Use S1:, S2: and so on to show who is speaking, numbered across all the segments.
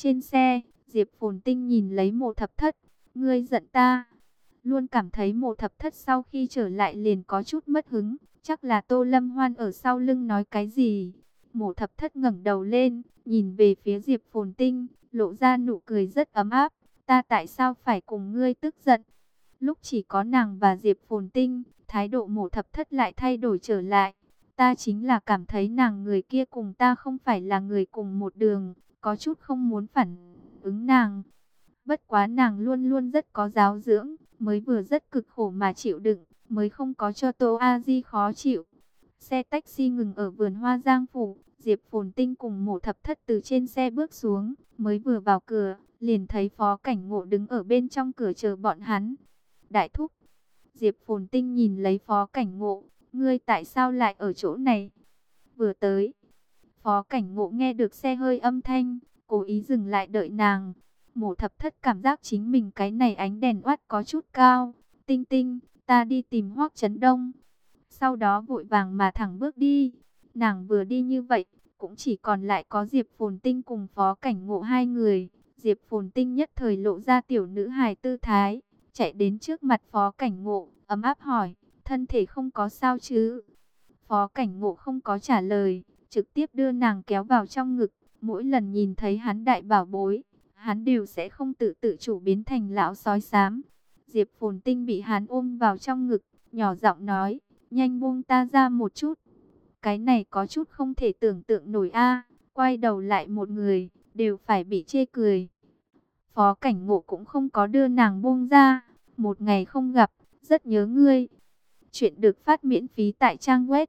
S1: Trên xe, Diệp Phồn Tinh nhìn lấy Mộ Thập Thất. Ngươi giận ta. Luôn cảm thấy Mộ Thập Thất sau khi trở lại liền có chút mất hứng. Chắc là Tô Lâm Hoan ở sau lưng nói cái gì. Mộ Thập Thất ngẩng đầu lên, nhìn về phía Diệp Phồn Tinh, lộ ra nụ cười rất ấm áp. Ta tại sao phải cùng ngươi tức giận? Lúc chỉ có nàng và Diệp Phồn Tinh, thái độ Mộ Thập Thất lại thay đổi trở lại. Ta chính là cảm thấy nàng người kia cùng ta không phải là người cùng một đường, có chút không muốn phản ứng nàng. Bất quá nàng luôn luôn rất có giáo dưỡng, mới vừa rất cực khổ mà chịu đựng, mới không có cho Tô A Di khó chịu. Xe taxi ngừng ở vườn hoa Giang Phủ, Diệp Phồn Tinh cùng Mộ Thập Thất từ trên xe bước xuống, mới vừa vào cửa, liền thấy Phó Cảnh Ngộ đứng ở bên trong cửa chờ bọn hắn. Đại thúc, Diệp Phồn Tinh nhìn lấy Phó Cảnh Ngộ, ngươi tại sao lại ở chỗ này? Vừa tới, Phó Cảnh Ngộ nghe được xe hơi âm thanh, cố ý dừng lại đợi nàng. Mộ Thập Thất cảm giác chính mình cái này ánh đèn oát có chút cao. Tinh Tinh, ta đi tìm Hoắc Chấn Đông. Sau đó vội vàng mà thẳng bước đi. Nàng vừa đi như vậy, cũng chỉ còn lại có Diệp Phồn Tinh cùng Phó Cảnh Ngộ hai người. Diệp Phồn Tinh nhất thời lộ ra tiểu nữ hài tư thái, chạy đến trước mặt Phó Cảnh Ngộ, ấm áp hỏi, thân thể không có sao chứ? Phó Cảnh Ngộ không có trả lời, trực tiếp đưa nàng kéo vào trong ngực. Mỗi lần nhìn thấy hắn đại bảo bối, hắn đều sẽ không tự tự chủ biến thành lão sói xám. Diệp Phồn Tinh bị hắn ôm vào trong ngực, nhỏ giọng nói, nhanh buông ta ra một chút. Cái này có chút không thể tưởng tượng nổi a. Quay đầu lại một người, đều phải bị chê cười. Phó Cảnh Ngộ cũng không có đưa nàng buông ra. Một ngày không gặp, rất nhớ ngươi. Chuyện được phát miễn phí tại trang web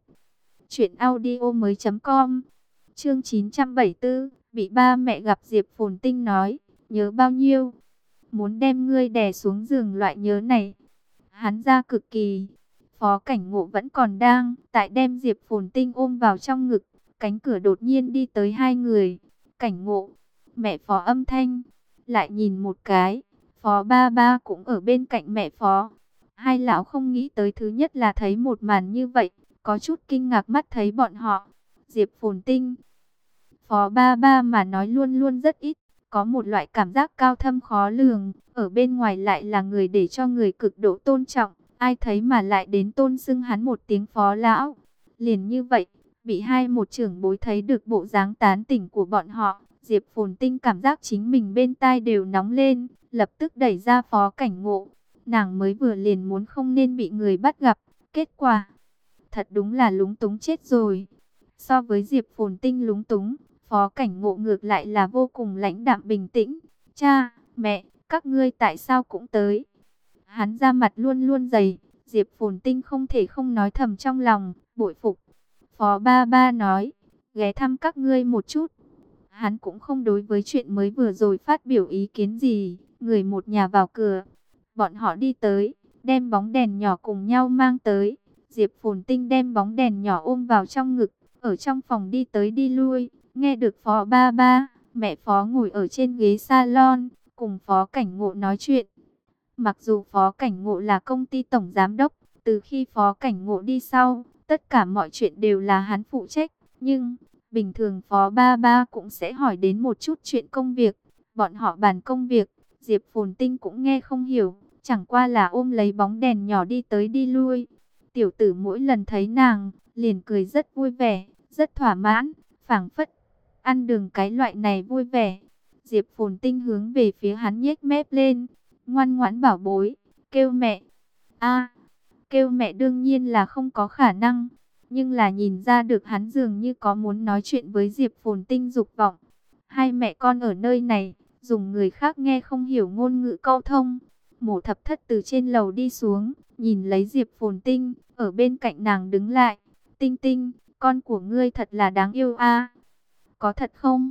S1: truyệnaudiomoi.com. Chương 974, bị ba mẹ gặp. Diệp Phồn Tinh nói, nhớ bao nhiêu? Muốn đem ngươi đè xuống giường loại nhớ này. Hắn ra cực kỳ. Phó Cảnh Ngộ vẫn còn đang tại đem Diệp Phồn Tinh ôm vào trong ngực. Cánh cửa đột nhiên đi tới hai người. Cảnh Ngộ, mẹ Phó Âm Thanh. Lại nhìn một cái, Phó Ba Ba cũng ở bên cạnh mẹ Phó. Hai lão không nghĩ tới thứ nhất là thấy một màn như vậy, có chút kinh ngạc mắt thấy bọn họ. Diệp Phồn Tinh, Phó Ba Ba mà nói luôn luôn rất ít, có một loại cảm giác cao thâm khó lường, ở bên ngoài lại là người để cho người cực độ tôn trọng, ai thấy mà lại đến tôn xưng hắn một tiếng Phó lão. Liền như vậy, bị hai một trưởng bối thấy được bộ dáng tán tỉnh của bọn họ, Diệp Phồn Tinh cảm giác chính mình bên tai đều nóng lên, lập tức đẩy ra Phó Cảnh Ngộ. Nàng mới vừa liền muốn không nên bị người bắt gặp, kết quả thật đúng là lúng túng chết rồi. So với Diệp Phồn Tinh lúng túng, Phó Cảnh Ngộ ngược lại là vô cùng lãnh đạm bình tĩnh. Cha, mẹ, các ngươi tại sao cũng tới? Hắn ra mặt luôn luôn dày, Diệp Phồn Tinh không thể không nói thầm trong lòng, bội phục. Phó Ba Ba nói, ghé thăm các ngươi một chút. Hắn cũng không đối với chuyện mới vừa rồi phát biểu ý kiến gì, người một nhà vào cửa. Bọn họ đi tới, đem bóng đèn nhỏ cùng nhau mang tới. Diệp Phồn Tinh đem bóng đèn nhỏ ôm vào trong ngực, ở trong phòng đi tới đi lui. Nghe được Phó Ba Ba, mẹ Phó ngồi ở trên ghế salon, cùng Phó Cảnh Ngộ nói chuyện. Mặc dù Phó Cảnh Ngộ là công ty tổng giám đốc, từ khi Phó Cảnh Ngộ đi sau, tất cả mọi chuyện đều là hắn phụ trách. Nhưng, bình thường Phó Ba Ba cũng sẽ hỏi đến một chút chuyện công việc. Bọn họ bàn công việc, Diệp Phồn Tinh cũng nghe không hiểu. Chẳng qua là ôm lấy bóng đèn nhỏ đi tới đi lui. Tiểu tử mỗi lần thấy nàng, liền cười rất vui vẻ, rất thỏa mãn, phảng phất ăn đường cái loại này vui vẻ. Diệp Phồn Tinh hướng về phía hắn nhếch mép lên, ngoan ngoãn bảo bối, kêu mẹ. A, kêu mẹ đương nhiên là không có khả năng, nhưng là nhìn ra được hắn dường như có muốn nói chuyện với Diệp Phồn Tinh dục vọng. Hai mẹ con ở nơi này, dùng người khác nghe không hiểu ngôn ngữ câu thông. Mộ Thập Thất từ trên lầu đi xuống, nhìn lấy Diệp Phồn Tinh, ở bên cạnh nàng đứng lại. Tinh Tinh, con của ngươi thật là đáng yêu a. Có thật không?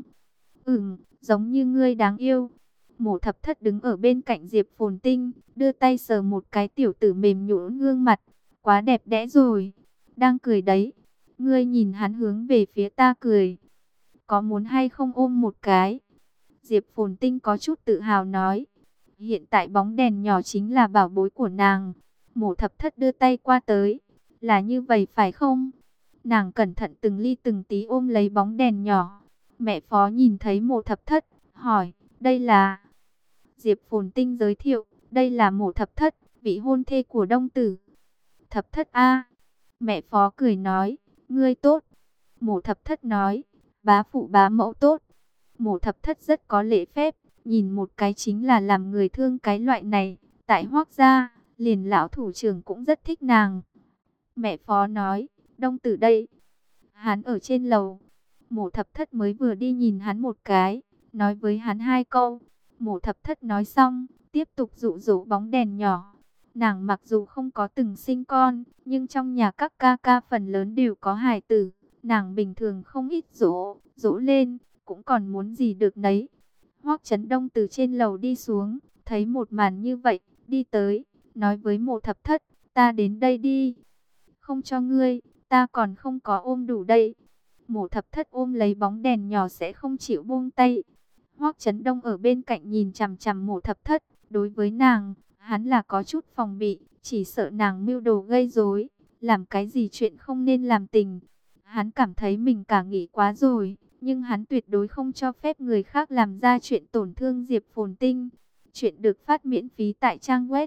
S1: Giống như ngươi đáng yêu. Mộ Thập Thất đứng ở bên cạnh Diệp Phồn Tinh, đưa tay sờ một cái tiểu tử mềm nhũn gương mặt. Quá đẹp đẽ rồi. Đang cười đấy. Ngươi nhìn hắn hướng về phía ta cười. Có muốn hay không ôm một cái? Diệp Phồn Tinh có chút tự hào nói. Hiện tại bóng đèn nhỏ chính là bảo bối của nàng. Mộ Thập Thất đưa tay qua tới. Là như vậy phải không? Nàng cẩn thận từng ly từng tí ôm lấy bóng đèn nhỏ. Mẹ Phó nhìn thấy Mộ Thập Thất, hỏi, đây là... Diệp Phồn Tinh giới thiệu, đây là Mộ Thập Thất, vị hôn thê của Đông Tử. Thập Thất a? Mẹ Phó cười nói, ngươi tốt. Mộ Thập Thất nói, bá phụ bá mẫu tốt. Mộ Thập Thất rất có lễ phép, nhìn một cái chính là làm người thương cái loại này. Tại Hoác gia, liền lão thủ trưởng cũng rất thích nàng. Mẹ Phó nói, Đông Tử đây. Hắn ở trên lầu. Mộ Thập Thất mới vừa đi nhìn hắn một cái, nói với hắn hai câu. Mộ Thập Thất nói xong, tiếp tục dụ dỗ bóng đèn nhỏ. Nàng mặc dù không có từng sinh con, nhưng trong nhà các ca ca phần lớn đều có hài tử. Nàng bình thường không ít dỗ lên, cũng còn muốn gì được nấy. Hoắc Chấn Đông từ trên lầu đi xuống, thấy một màn như vậy, đi tới, nói với Mộ Thập Thất, ta đến đây đi. Không cho ngươi, ta còn không có ôm đủ đây. Mộ Thập Thất ôm lấy bóng đèn nhỏ sẽ không chịu buông tay. Hoắc Chấn Đông ở bên cạnh nhìn chằm chằm Mộ Thập Thất, đối với nàng, hắn là có chút phòng bị, chỉ sợ nàng mưu đồ gây rối, làm cái gì chuyện không nên làm tình. Hắn cảm thấy mình cả nghĩ quá rồi, nhưng hắn tuyệt đối không cho phép người khác làm ra chuyện tổn thương Diệp Phồn Tinh. Chuyện được phát miễn phí tại trang web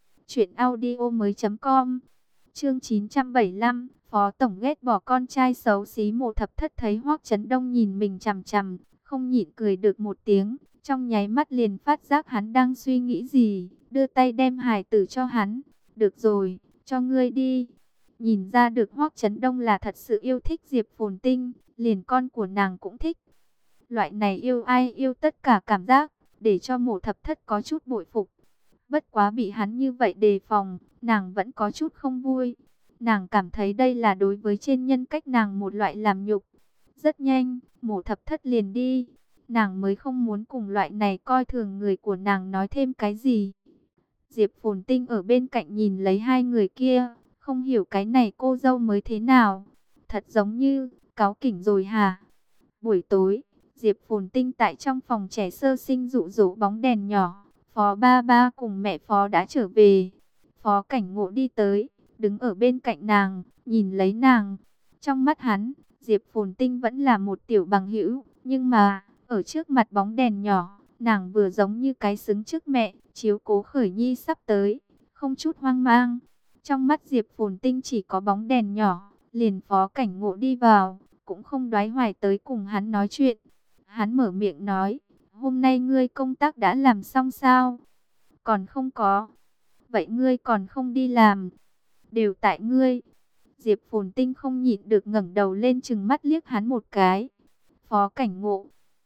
S1: truyệnaudiomoi.com. Chương 975, Phó tổng ghét bỏ con trai xấu xí. Mộ Thập Thất thấy Hoắc Chấn Đông nhìn mình chằm chằm, không nhịn cười được một tiếng, trong nháy mắt liền phát giác hắn đang suy nghĩ gì, đưa tay đem hài tử cho hắn. Được rồi, cho ngươi đi. Nhìn ra được Hoắc Chấn Đông là thật sự yêu thích Diệp Phồn Tinh, liền con của nàng cũng thích. Loại này yêu ai yêu tất cả cảm giác, để cho Mộ Thập Thất có chút bội phục. Bất quá bị hắn như vậy đề phòng, nàng vẫn có chút không vui. Nàng cảm thấy đây là đối với trên nhân cách nàng một loại làm nhục. Rất nhanh, Mộ Thập Thất liền đi. Nàng mới không muốn cùng loại này coi thường người của nàng nói thêm cái gì. Diệp Phồn Tinh ở bên cạnh nhìn lấy hai người kia, không hiểu cái này cô dâu mới thế nào. Thật giống như, cáu kỉnh rồi hả? Buổi tối, Diệp Phồn Tinh tại trong phòng trẻ sơ sinh dụ dỗ bóng đèn nhỏ. Phó ba ba cùng mẹ Phó đã trở về. Phó Cảnh Ngộ đi tới, đứng ở bên cạnh nàng, nhìn lấy nàng. Trong mắt hắn, Diệp Phồn Tinh vẫn là một tiểu bằng hữu, nhưng mà, ở trước mặt bóng đèn nhỏ, nàng vừa giống như cái xứng trước mẹ, chiếu cố Khởi Nhi sắp tới, không chút hoang mang. Trong mắt Diệp Phồn Tinh chỉ có bóng đèn nhỏ, liền Phó Cảnh Ngộ đi vào, cũng không đoái hoài tới cùng hắn nói chuyện. Hắn mở miệng nói, hôm nay ngươi công tác đã làm xong sao? Còn không có. Vậy ngươi còn không đi làm? Đều tại ngươi. Diệp Phồn Tinh không nhịn được ngẩng đầu lên trừng mắt liếc hắn một cái. Phó Cảnh Ngộ.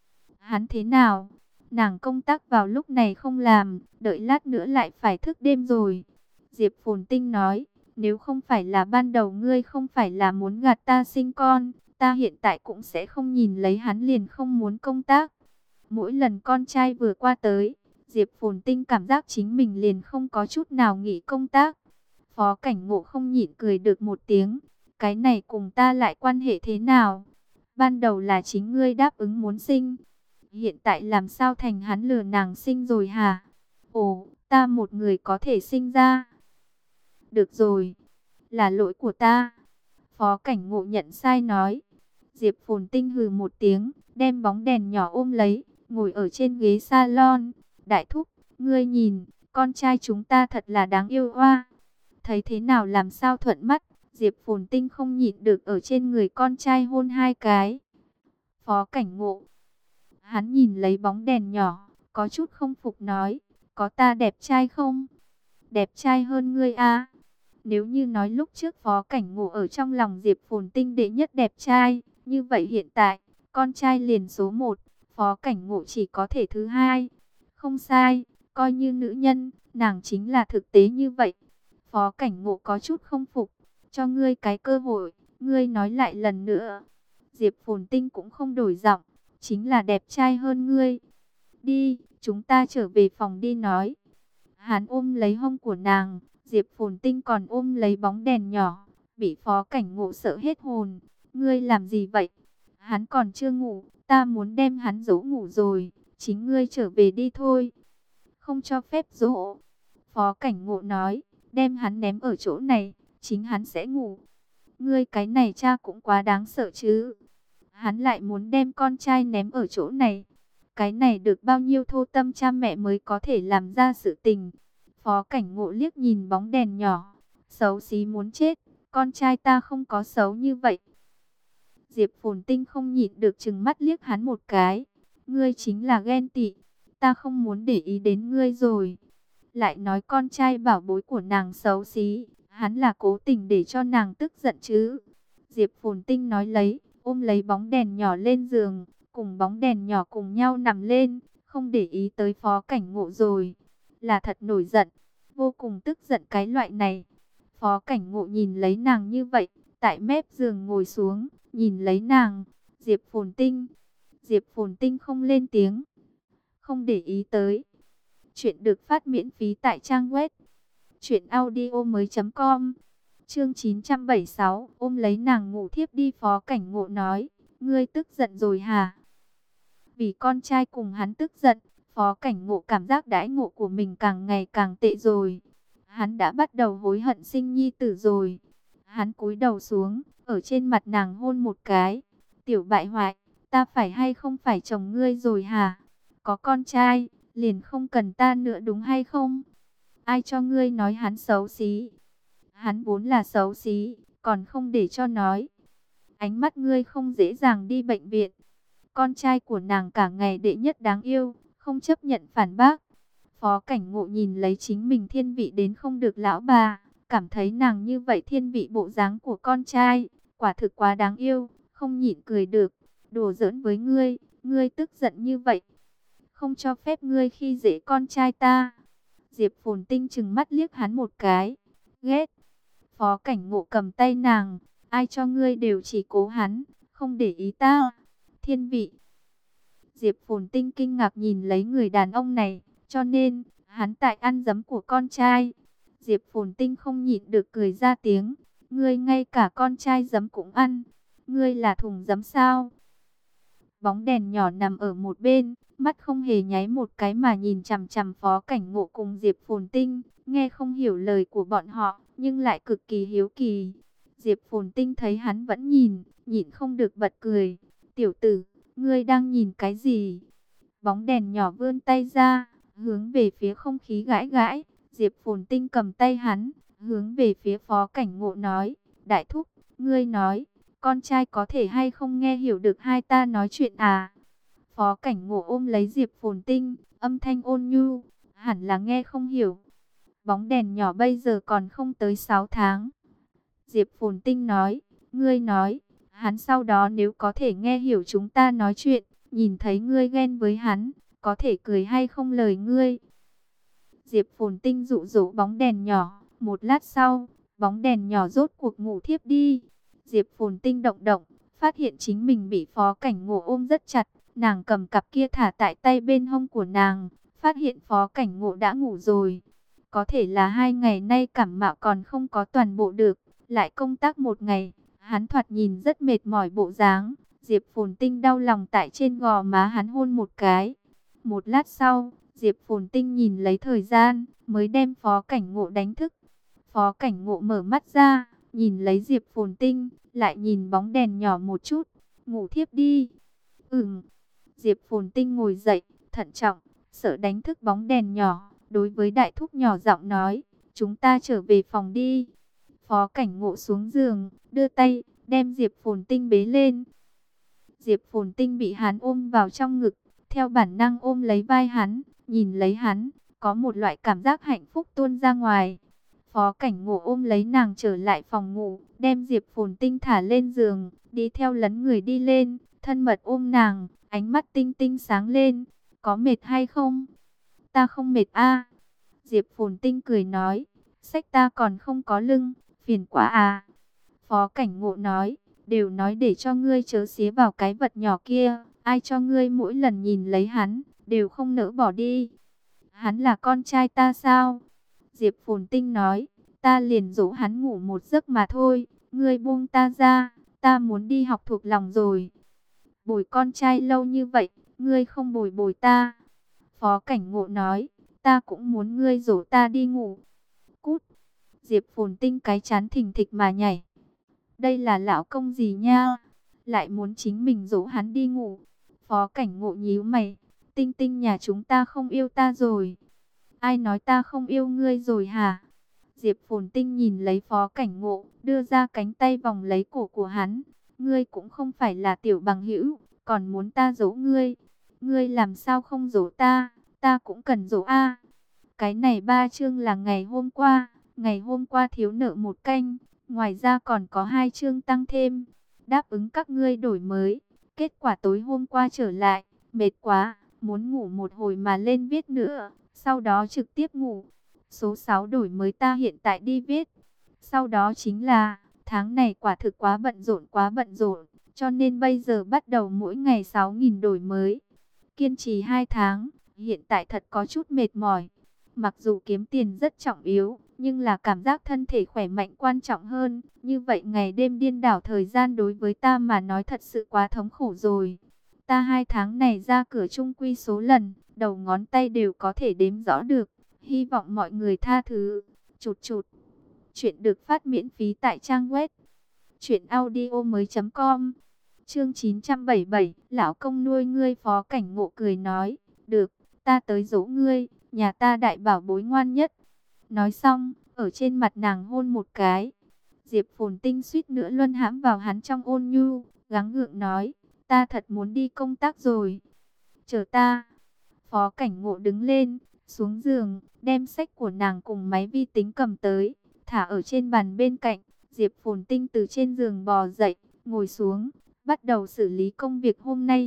S1: Hắn thế nào? Nàng công tác vào lúc này không làm, đợi lát nữa lại phải thức đêm rồi. Diệp Phồn Tinh nói, nếu không phải là ban đầu ngươi không phải là muốn gạt ta sinh con, ta hiện tại cũng sẽ không nhìn lấy hắn liền không muốn công tác. Mỗi lần con trai vừa qua tới, Diệp Phồn Tinh cảm giác chính mình liền không có chút nào nghỉ công tác. Phó Cảnh Ngộ không nhịn cười được một tiếng, cái này cùng ta lại quan hệ thế nào? Ban đầu là chính ngươi đáp ứng muốn sinh, hiện tại làm sao thành hắn lừa nàng sinh rồi hả? Ồ, ta một người có thể sinh ra. Được rồi, là lỗi của ta. Phó Cảnh Ngộ nhận sai nói. Diệp Phồn Tinh hừ một tiếng, đem bóng đèn nhỏ ôm lấy, ngồi ở trên ghế salon. Đại thúc, ngươi nhìn, con trai chúng ta thật là đáng yêu oa. Thấy thế nào làm sao thuận mắt, Diệp Phồn Tinh không nhịn được ở trên người con trai hôn hai cái. Phó Cảnh Ngộ, hắn nhìn lấy bóng đèn nhỏ, có chút không phục nói, có ta đẹp trai không? Đẹp trai hơn ngươi a. Nếu như nói lúc trước Phó Cảnh Ngộ ở trong lòng Diệp Phồn Tinh đệ nhất đẹp trai, như vậy hiện tại, con trai liền số 1, Phó Cảnh Ngộ chỉ có thể thứ hai. Không sai, coi như nữ nhân, nàng chính là thực tế như vậy. Phó Cảnh Ngộ có chút không phục, cho ngươi cái cơ hội, ngươi nói lại lần nữa. Diệp Phồn Tinh cũng không đổi giọng, chính là đẹp trai hơn ngươi. Đi, chúng ta trở về phòng đi nói. Hắn ôm lấy hông của nàng, Diệp Phồn Tinh còn ôm lấy bóng đèn nhỏ, bị Phó Cảnh Ngộ sợ hết hồn. Ngươi làm gì vậy? Hắn còn chưa ngủ, ta muốn đem hắn dỗ ngủ rồi, chính ngươi trở về đi thôi. Không cho phép dỗ. Phó Cảnh Ngộ nói, đem hắn ném ở chỗ này, chính hắn sẽ ngủ. Ngươi cái này cha cũng quá đáng sợ chứ. Hắn lại muốn đem con trai ném ở chỗ này. Cái này được bao nhiêu thô tâm cha mẹ mới có thể làm ra sự tình. Phó Cảnh Ngộ liếc nhìn bóng đèn nhỏ. Xấu xí muốn chết, con trai ta không có xấu như vậy. Diệp Phồn Tinh không nhịn được trừng mắt liếc hắn một cái. Ngươi chính là ghen tị, ta không muốn để ý đến ngươi rồi. Lại nói con trai bảo bối của nàng xấu xí, hắn là cố tình để cho nàng tức giận chứ. Diệp Phồn Tinh nói lấy, ôm lấy bóng đèn nhỏ lên giường, cùng bóng đèn nhỏ cùng nhau nằm lên, không để ý tới Phó Cảnh Ngộ rồi. Là thật nổi giận, vô cùng tức giận cái loại này. Phó Cảnh Ngộ nhìn lấy nàng như vậy, tại mép giường ngồi xuống, nhìn lấy nàng. Diệp Phồn Tinh. Diệp Phồn Tinh không lên tiếng, không để ý tới. Chuyện được phát miễn phí tại trang web truyệnaudiomoi.com. Chương 976, ôm lấy nàng ngủ thiếp đi. Phó Cảnh Ngộ nói, ngươi tức giận rồi hả? Vì con trai cùng hắn tức giận, Phó Cảnh Ngộ cảm giác đãi ngộ của mình càng ngày càng tệ rồi. Hắn đã bắt đầu hối hận sinh nhi tử rồi. Hắn cúi đầu xuống, ở trên mặt nàng hôn một cái. Tiểu bại hoại, ta phải hay không phải chồng ngươi rồi hả? Có con trai, liền không cần ta nữa đúng hay không? Ai cho ngươi nói hắn xấu xí? Hắn vốn là xấu xí, còn không để cho nói. Ánh mắt ngươi không dễ dàng đi bệnh viện. Con trai của nàng cả ngày đệ nhất đáng yêu, không chấp nhận phản bác. Phó Cảnh Ngộ nhìn lấy chính mình thiên vị đến không được lão bà, cảm thấy nàng như vậy thiên vị bộ dáng của con trai, quả thực quá đáng yêu, không nhịn cười được. Đùa giỡn với ngươi, ngươi tức giận như vậy, không cho phép ngươi khi dễ con trai ta. Diệp Phồn Tinh trừng mắt liếc hắn một cái, ghét. Phó Cảnh Ngộ cầm tay nàng, ai cho ngươi đều chỉ cố hắn, không để ý ta. Thiên vị. Diệp Phồn Tinh kinh ngạc nhìn lấy người đàn ông này, cho nên, hắn tại ăn dấm của con trai. Diệp Phồn Tinh không nhịn được cười ra tiếng, ngươi ngay cả con trai dấm cũng ăn, ngươi là thùng dấm sao? Bóng đèn nhỏ nằm ở một bên, mắt không hề nháy một cái mà nhìn chằm chằm Phó Cảnh Ngộ cùng Diệp Phồn Tinh, nghe không hiểu lời của bọn họ, nhưng lại cực kỳ hiếu kỳ. Diệp Phồn Tinh thấy hắn vẫn nhìn, nhịn không được bật cười. Tiểu tử, ngươi đang nhìn cái gì? Bóng đèn nhỏ vươn tay ra, hướng về phía không khí gãi gãi. Diệp Phồn Tinh cầm tay hắn, hướng về phía Phó Cảnh Ngộ nói, đại thúc, ngươi nói, con trai có thể hay không nghe hiểu được hai ta nói chuyện à? Phó Cảnh Ngộ ôm lấy Diệp Phồn Tinh, âm thanh ôn nhu, hẳn là nghe không hiểu. Bóng đèn nhỏ bây giờ còn không tới 6 tháng. Diệp Phồn Tinh nói, ngươi nói, hắn sau đó nếu có thể nghe hiểu chúng ta nói chuyện, nhìn thấy ngươi ghen với hắn, có thể cười hay không lời ngươi. Diệp Phồn Tinh dụ dỗ bóng đèn nhỏ, một lát sau, bóng đèn nhỏ rốt cuộc ngủ thiếp đi. Diệp Phồn Tinh động động, phát hiện chính mình bị Phó Cảnh Ngộ ôm rất chặt, nàng cầm cặp kia thả tại tay bên hông của nàng, phát hiện Phó Cảnh Ngộ đã ngủ rồi. Có thể là 2 ngày nay cảm mạo còn không có toàn bộ được, lại công tác 1 ngày, hắn thoạt nhìn rất mệt mỏi bộ dáng. Diệp Phồn Tinh đau lòng tại trên gò má hắn hôn một cái. Một lát sau, Diệp Phồn Tinh nhìn lấy thời gian, mới đem Phó Cảnh Ngộ đánh thức. Phó Cảnh Ngộ mở mắt ra, nhìn lấy Diệp Phồn Tinh, lại nhìn bóng đèn nhỏ một chút, ngủ thiếp đi. Diệp Phồn Tinh ngồi dậy, thận trọng, sợ đánh thức bóng đèn nhỏ, đối với đại thúc nhỏ giọng nói, chúng ta trở về phòng đi. Phó Cảnh Ngộ xuống giường, đưa tay, đem Diệp Phồn Tinh bế lên. Diệp Phồn Tinh bị hắn ôm vào trong ngực, theo bản năng ôm lấy vai hắn, nhìn lấy hắn, có một loại cảm giác hạnh phúc tuôn ra ngoài. Phó Cảnh Ngộ ôm lấy nàng trở lại phòng ngủ, đem Diệp Phồn Tinh thả lên giường, đi theo lấn người đi lên, thân mật ôm nàng, ánh mắt tinh tinh sáng lên. Có mệt hay không? Ta không mệt a. Diệp Phồn Tinh cười nói, xách ta còn không có lưng, phiền quá à. Phó Cảnh Ngộ nói, đều nói để cho ngươi chớ xía vào cái vật nhỏ kia, ai cho ngươi mỗi lần nhìn lấy hắn, đều không nỡ bỏ đi. Hắn là con trai ta sao? Diệp Phồn Tinh nói, ta liền dỗ hắn ngủ một giấc mà thôi, ngươi buông ta ra, ta muốn đi học thuộc lòng rồi. Bồi con trai lâu như vậy, ngươi không bồi bồi ta. Phó Cảnh Ngộ nói, ta cũng muốn ngươi dỗ ta đi ngủ. Cút. Diệp Phồn Tinh cái chán thình thịch mà nhảy. Đây là lão công gì nha? Lại muốn chính mình dỗ hắn đi ngủ. Phó Cảnh Ngộ nhíu mày. Tinh Tinh nhà chúng ta không yêu ta rồi. Ai nói ta không yêu ngươi rồi hả? Diệp Phồn Tinh nhìn lấy Phó Cảnh Ngộ, đưa ra cánh tay vòng lấy cổ của hắn. Ngươi cũng không phải là tiểu bằng hữu, còn muốn ta dỗ ngươi. Ngươi làm sao không dỗ ta, ta cũng cần dỗ a. Cái này 3 chương là ngày hôm qua thiếu nợ 1 canh, ngoài ra còn có 2 chương tăng thêm. Đáp ứng các ngươi đổi mới, kết quả tối hôm qua trở lại, mệt quá, muốn ngủ một hồi mà lên viết nữa, sau đó trực tiếp ngủ. Số 6 đổi mới ta hiện tại đi viết. Sau đó chính là, tháng này quả thực quá bận rộn, cho nên bây giờ bắt đầu mỗi ngày 6.000 đổi mới. Kiên trì 2 tháng, hiện tại thật có chút mệt mỏi. Mặc dù kiếm tiền rất trọng yếu, nhưng là cảm giác thân thể khỏe mạnh quan trọng hơn. Như vậy ngày đêm điên đảo thời gian đối với ta mà nói thật sự quá thống khổ rồi. Ta 2 tháng này ra cửa chung quy số lần, đầu ngón tay đều có thể đếm rõ được. Hy vọng mọi người tha thứ. Chụt chụt. Chuyện được phát miễn phí tại trang web truyệnaudiomoi.com. Chương 977, lão công nuôi ngươi. Phó Cảnh Ngộ cười nói, được, ta tới dỗ ngươi, nhà ta đại bảo bối ngoan nhất. Nói xong, ở trên mặt nàng hôn một cái. Diệp Phồn Tinh suýt nữa luân hãm vào hắn trong ôn nhu, gắng gượng nói, ta thật muốn đi công tác rồi. Chờ ta. Phó Cảnh Ngộ đứng lên, xuống giường, đem sách của nàng cùng máy vi tính cầm tới, thả ở trên bàn bên cạnh. Diệp Phồn Tinh từ trên giường bò dậy, ngồi xuống, bắt đầu xử lý công việc hôm nay.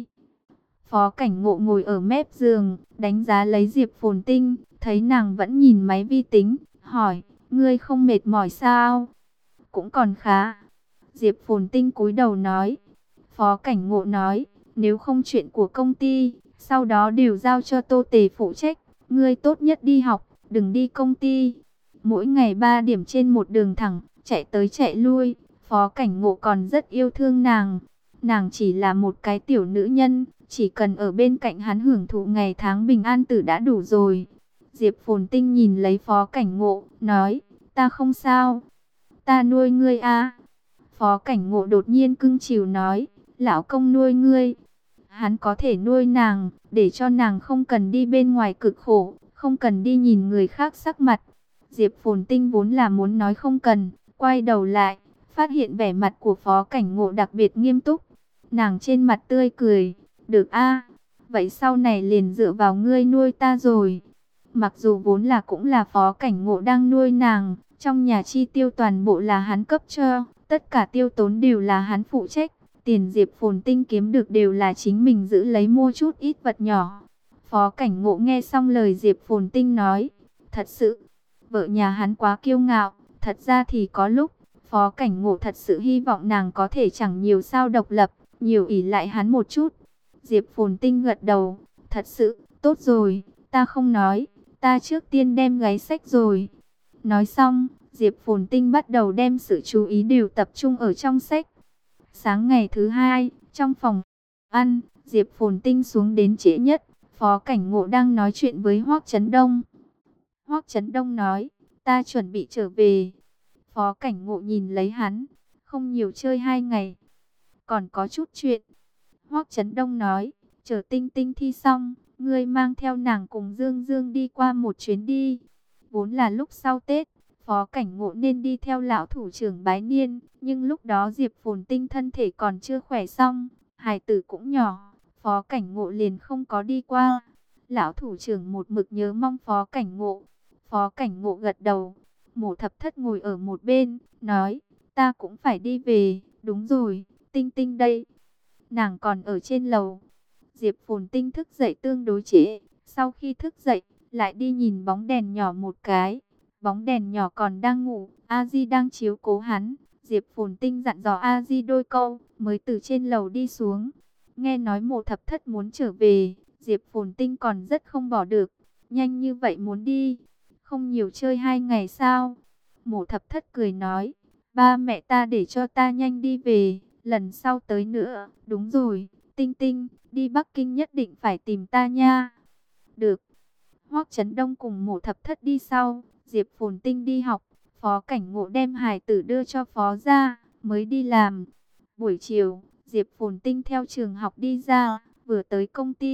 S1: Phó Cảnh Ngộ ngồi ở mép giường, đánh giá lấy Diệp Phồn Tinh, thấy nàng vẫn nhìn máy vi tính, hỏi, ngươi không mệt mỏi sao? Cũng còn khá. Diệp Phồn Tinh cúi đầu nói. Phó Cảnh Ngộ nói, nếu không chuyện của công ty, sau đó đều giao cho Tô Tề phụ trách, ngươi tốt nhất đi học, đừng đi công ty. Mỗi ngày 3 điểm trên một đường thẳng, chạy tới chạy lui, Phó Cảnh Ngộ còn rất yêu thương nàng. Nàng chỉ là một cái tiểu nữ nhân, chỉ cần ở bên cạnh hắn hưởng thụ ngày tháng bình an tử đã đủ rồi. Diệp Phồn Tinh nhìn lấy Phó Cảnh Ngộ, nói, ta không sao, ta nuôi ngươi a. Phó Cảnh Ngộ đột nhiên cưng chiều nói, lão công nuôi ngươi. Hắn có thể nuôi nàng, để cho nàng không cần đi bên ngoài cực khổ, không cần đi nhìn người khác sắc mặt. Diệp Phồn Tinh vốn là muốn nói không cần, quay đầu lại, phát hiện vẻ mặt của Phó Cảnh Ngộ đặc biệt nghiêm túc. Nàng trên mặt tươi cười, được a, vậy sau này liền dựa vào ngươi nuôi ta rồi. Mặc dù vốn là cũng là Phó Cảnh Ngộ đang nuôi nàng, trong nhà chi tiêu toàn bộ là hắn cấp cho, tất cả tiêu tốn đều là hắn phụ trách. Tiền Diệp Phồn Tinh kiếm được đều là chính mình giữ lấy mua chút ít vật nhỏ. Phó Cảnh Ngộ nghe xong lời Diệp Phồn Tinh nói, thật sự, vợ nhà hắn quá kiêu ngạo. Thật ra thì có lúc, Phó Cảnh Ngộ thật sự hy vọng nàng có thể chẳng nhiều sao độc lập, nhiều ỷ lại hắn một chút. Diệp Phồn Tinh gật đầu, thật sự, tốt rồi, ta không nói, ta trước tiên đem gáy sách rồi. Nói xong, Diệp Phồn Tinh bắt đầu đem sự chú ý đều tập trung ở trong sách. Sáng ngày thứ 2, trong phòng ăn, Diệp Phồn Tinh xuống đến trễ nhất. Phó Cảnh Ngộ đang nói chuyện với Hoắc Chấn Đông. Hoắc Chấn Đông nói, ta chuẩn bị trở về. Phó Cảnh Ngộ nhìn lấy hắn, không nhiều chơi 2 ngày, còn có chút chuyện. Hoắc Chấn Đông nói, chờ Tinh Tinh thi xong, ngươi mang theo nàng cùng Dương Dương đi qua một chuyến đi. Vốn là lúc sau Tết, Phó Cảnh Ngộ nên đi theo lão thủ trưởng bái niên, nhưng lúc đó Diệp Phồn Tinh thân thể còn chưa khỏe xong, hài tử cũng nhỏ, Phó Cảnh Ngộ liền không có đi qua. Lão thủ trưởng một mực nhớ mong Phó Cảnh Ngộ. Phó Cảnh Ngộ gật đầu. Mộ Thập Thất ngồi ở một bên, nói, ta cũng phải đi về. Đúng rồi, Tinh Tinh đây, nàng còn ở trên lầu. Diệp Phồn Tinh thức dậy tương đối trễ, sau khi thức dậy, lại đi nhìn bóng đèn nhỏ một cái. Bóng đèn nhỏ còn đang ngủ, A Di đang chiếu cố hắn. Diệp Phồn Tinh dặn dò A Di đôi câu, mới từ trên lầu đi xuống. Nghe nói Mộ Thập Thất muốn trở về, Diệp Phồn Tinh còn rất không bỏ được. Nhanh như vậy muốn đi, không nhiều chơi 2 ngày sao? Mộ Thập Thất cười nói, ba mẹ ta để cho ta nhanh đi về, lần sau tới nữa. Đúng rồi, Tinh Tinh, đi Bắc Kinh nhất định phải tìm ta nha. Được. Hoắc Chấn Đông cùng Mộ Thập Thất đi sau, Diệp Phồn Tinh đi học. Phó Cảnh Ngộ đem hài tử đưa cho Phó gia, mới đi làm. Buổi chiều, Diệp Phồn Tinh theo trường học đi ra, vừa tới công ty,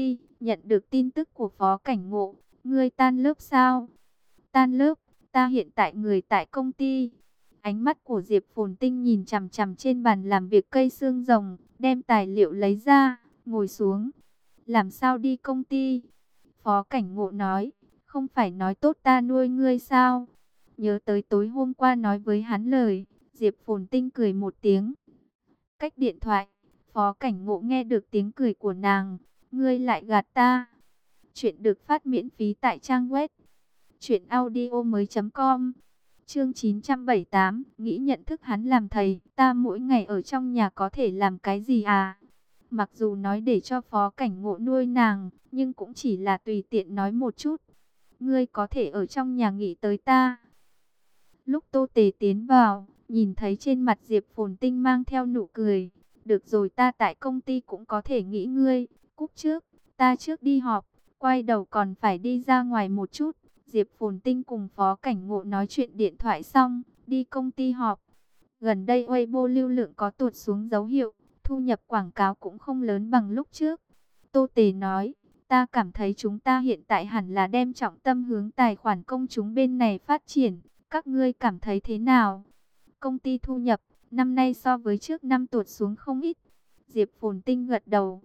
S1: nhận được tin tức của Phó Cảnh Ngộ, ngươi tan lớp sao? Tan lớp, ta hiện tại người tại công ty. Ánh mắt của Diệp Phồn Tinh nhìn chằm chằm trên bàn làm việc cây xương rồng, đem tài liệu lấy ra, ngồi xuống. Làm sao đi công ty? Phó Cảnh Ngộ nói, không phải nói tốt ta nuôi ngươi sao? Nhớ tới tối hôm qua nói với hắn lời, Diệp Phồn Tinh cười một tiếng. Cách điện thoại, Phó Cảnh Ngộ nghe được tiếng cười của nàng, ngươi lại gạt ta. Chuyện được phát miễn phí tại trang web truyệnaudiomoi.com. Chương 978, nghĩ nhận thức hắn làm thầy, ta mỗi ngày ở trong nhà có thể làm cái gì à? Mặc dù nói để cho Phó Cảnh Ngộ nuôi nàng, nhưng cũng chỉ là tùy tiện nói một chút. Ngươi có thể ở trong nhà nghỉ tới ta. Lúc Tô Tề tiến vào, nhìn thấy trên mặt Diệp Phồn Tinh mang theo nụ cười. Được rồi, ta tại công ty cũng có thể nghĩ ngươi. Cúp trước, ta trước đi họp, quay đầu còn phải đi ra ngoài một chút. Diệp Phồn Tinh cùng Phó Cảnh Ngộ nói chuyện điện thoại xong, đi công ty họp. Gần đây Weibo lưu lượng có tụt xuống dấu hiệu, thu nhập quảng cáo cũng không lớn bằng lúc trước. Tô Tề nói, ta cảm thấy chúng ta hiện tại hẳn là đem trọng tâm hướng tài khoản công chúng bên này phát triển. Các ngươi cảm thấy thế nào? Công ty thu nhập, năm nay so với trước năm tụt xuống không ít. Diệp Phồn Tinh gật đầu,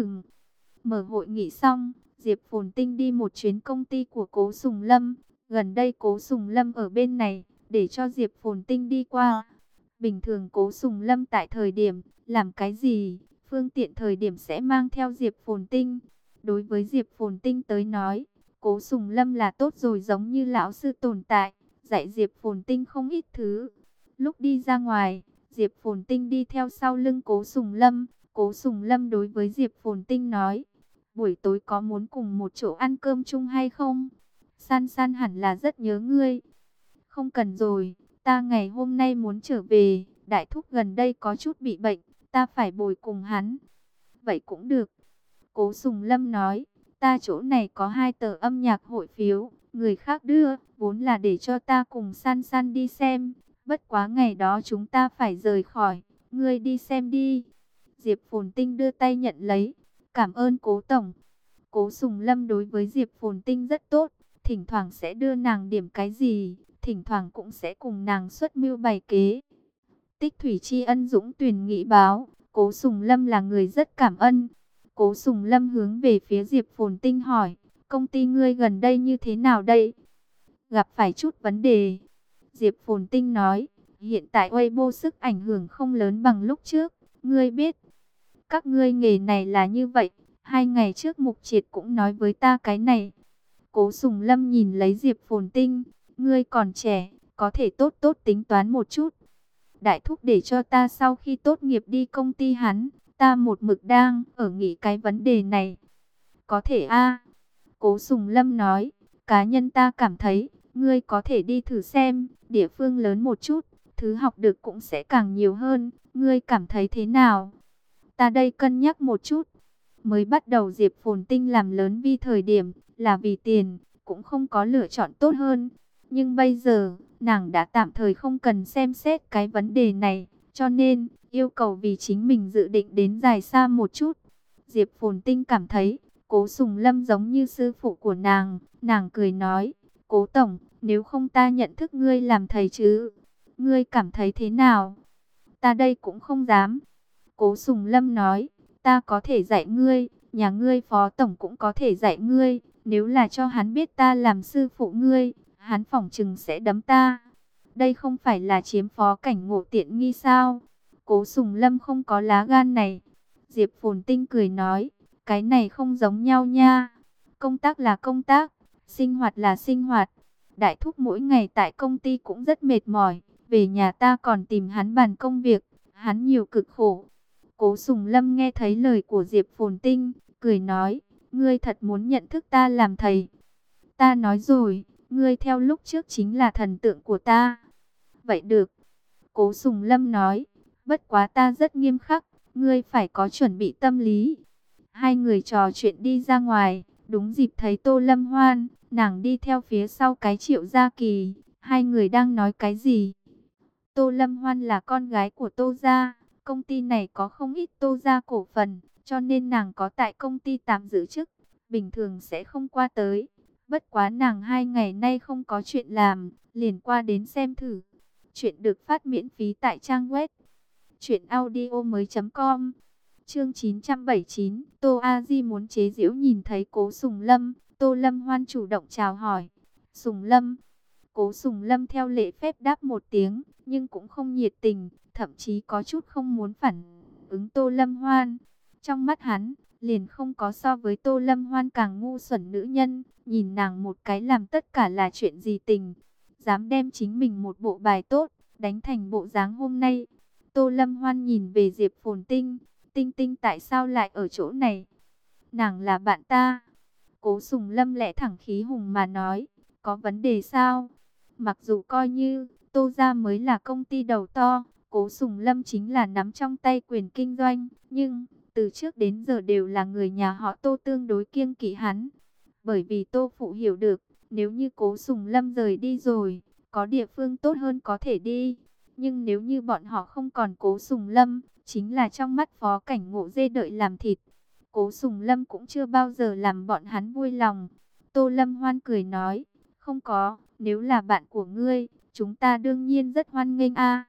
S1: Mở hội nghị xong, Diệp Phồn Tinh đi một chuyến công ty của Cố Sùng Lâm. Gần đây Cố Sùng Lâm ở bên này, để cho Diệp Phồn Tinh đi qua. Bình thường Cố Sùng Lâm tại thời điểm, làm cái gì, phương tiện thời điểm sẽ mang theo Diệp Phồn Tinh. Đối với Diệp Phồn Tinh tới nói, Cố Sùng Lâm là tốt rồi, giống như lão sư tồn tại, dạy Diệp Phồn Tinh không ít thứ. Lúc đi ra ngoài, Diệp Phồn Tinh đi theo sau lưng Cố Sùng Lâm. Cố Sùng Lâm đối với Diệp Phồn Tinh nói, buổi tối có muốn cùng một chỗ ăn cơm chung hay không? San San hẳn là rất nhớ ngươi. Không cần rồi, ta ngày hôm nay muốn trở về, đại thúc gần đây có chút bị bệnh, ta phải bồi cùng hắn. Vậy cũng được. Cố Sùng Lâm nói, ta chỗ này có 2 tờ âm nhạc hội phiếu, người khác đưa, vốn là để cho ta cùng San San đi xem. Bất quá ngày đó chúng ta phải rời khỏi, ngươi đi xem đi. Diệp Phồn Tinh đưa tay nhận lấy, cảm ơn Cố Tổng. Cố Sùng Lâm đối với Diệp Phồn Tinh rất tốt, thỉnh thoảng sẽ đưa nàng điểm cái gì, thỉnh thoảng cũng sẽ cùng nàng xuất mưu bày kế. Tích thủy tri ân dũng tuyển nghị báo, Cố Sùng Lâm là người rất cảm ơn. Cố Sùng Lâm hướng về phía Diệp Phồn Tinh hỏi, công ty ngươi gần đây như thế nào đây? Gặp phải chút vấn đề. Diệp Phồn Tinh nói, hiện tại Weibo sức ảnh hưởng không lớn bằng lúc trước, ngươi biết. Các ngươi nghề này là như vậy, 2 ngày trước Mục Triệt cũng nói với ta cái này. Cố Sùng Lâm nhìn lấy Diệp Phồn Tinh, ngươi còn trẻ, có thể tốt tốt tính toán một chút. Đại thúc để cho ta sau khi tốt nghiệp đi công ty hắn, ta một mực đang ở nghĩ cái vấn đề này. Có thể a. Cố Sùng Lâm nói, cá nhân ta cảm thấy, ngươi có thể đi thử xem, địa phương lớn một chút, thứ học được cũng sẽ càng nhiều hơn, ngươi cảm thấy thế nào? Ta đây cân nhắc một chút. Mới bắt đầu Diệp Phồn Tinh làm lớn Vi thời điểm, là vì tiền, cũng không có lựa chọn tốt hơn. Nhưng bây giờ, nàng đã tạm thời không cần xem xét cái vấn đề này, cho nên, yêu cầu vì chính mình dự định đến dài xa một chút. Diệp Phồn Tinh cảm thấy, Cố Sùng Lâm giống như sư phụ của nàng cười nói, Cố Tổng, nếu không ta nhận thức ngươi làm thầy chứ, ngươi cảm thấy thế nào? Ta đây cũng không dám. Cố Sùng Lâm nói, ta có thể dạy ngươi, nhà ngươi Phó Tổng cũng có thể dạy ngươi, nếu là cho hắn biết ta làm sư phụ ngươi, hắn phỏng chừng sẽ đấm ta. Đây không phải là chiếm Phó Cảnh Ngộ tiện nghi sao? Cố Sùng Lâm không có lá gan này. Diệp Phồn Tinh cười nói, cái này không giống nhau nha. Công tác là công tác, sinh hoạt là sinh hoạt. Đại thúc mỗi ngày tại công ty cũng rất mệt mỏi, về nhà ta còn tìm hắn bàn công việc, hắn nhiều cực khổ. Cố Sùng Lâm nghe thấy lời của Diệp Phồn Tinh, cười nói, ngươi thật muốn nhận thức ta làm thầy. Ta nói rồi, ngươi theo lúc trước chính là thần tượng của ta. Vậy được. Cố Sùng Lâm nói, bất quá ta rất nghiêm khắc, ngươi phải có chuẩn bị tâm lý. Hai người trò chuyện đi ra ngoài, đúng dịp thấy Tô Lâm Hoan, nàng đi theo phía sau cái Triệu Gia Kỳ. Hai người đang nói cái gì? Tô Lâm Hoan là con gái của Tô Gia. Công ty này có không ít Tô Gia cổ phần, cho nên nàng có tại công ty tạm giữ chức. bình thường sẽ không qua tới. Bất quá nàng 2 ngày nay không có chuyện làm, liền qua đến xem thử. Chuyện được phát miễn phí tại trang web truyệnaudiomoi.com. Chương 979, Tô A Di muốn chế giễu. Nhìn thấy Cố Sùng Lâm, Tô Lâm Hoan chủ động chào hỏi. Sùng Lâm. Cố Sùng Lâm theo lễ phép đáp một tiếng, nhưng cũng không nhiệt tình, thậm chí có chút không muốn phản ứng Tô Lâm Hoan. Trong mắt hắn, liền không có so với Tô Lâm Hoan càng ngu xuẩn nữ nhân, nhìn nàng một cái làm tất cả là chuyện gì tình. Dám đem chính mình một bộ bài tốt, đánh thành bộ dáng hôm nay. Tô Lâm Hoan nhìn về Diệp Phồn Tinh, Tinh Tinh tại sao lại ở chỗ này? Nàng là bạn ta. Cố Sùng Lâm lẽ thẳng khí hùng mà nói, có vấn đề sao? Mặc dù coi như Tô gia mới là công ty đầu to, Cố Sùng Lâm chính là nắm trong tay quyền kinh doanh, nhưng từ trước đến giờ đều là người nhà họ Tô tương đối kiêng kỵ hắn. Bởi vì Tô phụ hiểu được, nếu như Cố Sùng Lâm rời đi rồi, có địa phương tốt hơn có thể đi. Nhưng nếu như bọn họ không còn Cố Sùng Lâm, chính là trong mắt Phó Cảnh Ngộ dê đợi làm thịt. Cố Sùng Lâm cũng chưa bao giờ làm bọn hắn vui lòng. Tô Lâm Hoan cười nói, không có, nếu là bạn của ngươi, chúng ta đương nhiên rất hoan nghênh a.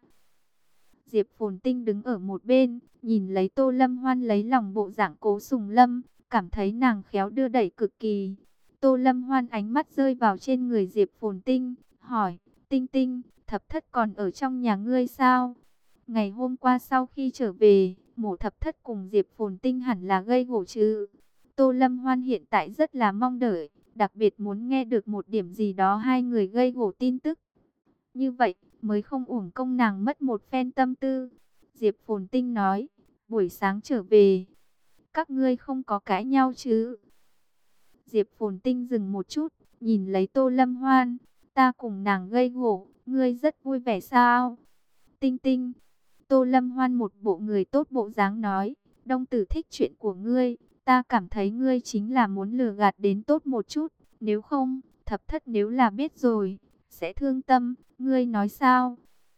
S1: Diệp Phồn Tinh đứng ở một bên, nhìn lấy Tô Lâm Hoan lấy lòng bộ dạng Cố Sùng Lâm, cảm thấy nàng khéo đưa đẩy cực kỳ. Tô Lâm Hoan ánh mắt rơi vào trên người Diệp Phồn Tinh, hỏi, Tinh Tinh, Thập Thất còn ở trong nhà ngươi sao? Ngày hôm qua sau khi trở về, Mộ Thập Thất cùng Diệp Phồn Tinh hẳn là gây gổ chứ. Tô Lâm Hoan hiện tại rất là mong đợi, đặc biệt muốn nghe được một điểm gì đó hai người gây gổ tin tức. Như vậy, mới không uổng công nàng mất một phen tâm tư. Diệp Phồn Tinh nói, buổi sáng trở về, các ngươi không có cãi nhau chứ? Diệp Phồn Tinh dừng một chút, nhìn lấy Tô Lâm Hoan, ta cùng nàng gây gổ, ngươi rất vui vẻ sao? Tinh Tinh, Tô Lâm Hoan một bộ người tốt bộ dáng nói, Đông Tử thích chuyện của ngươi, ta cảm thấy ngươi chính là muốn lừa gạt đến tốt một chút, nếu không, Thập Thất nếu là biết rồi, sẽ thương tâm, ngươi nói sao?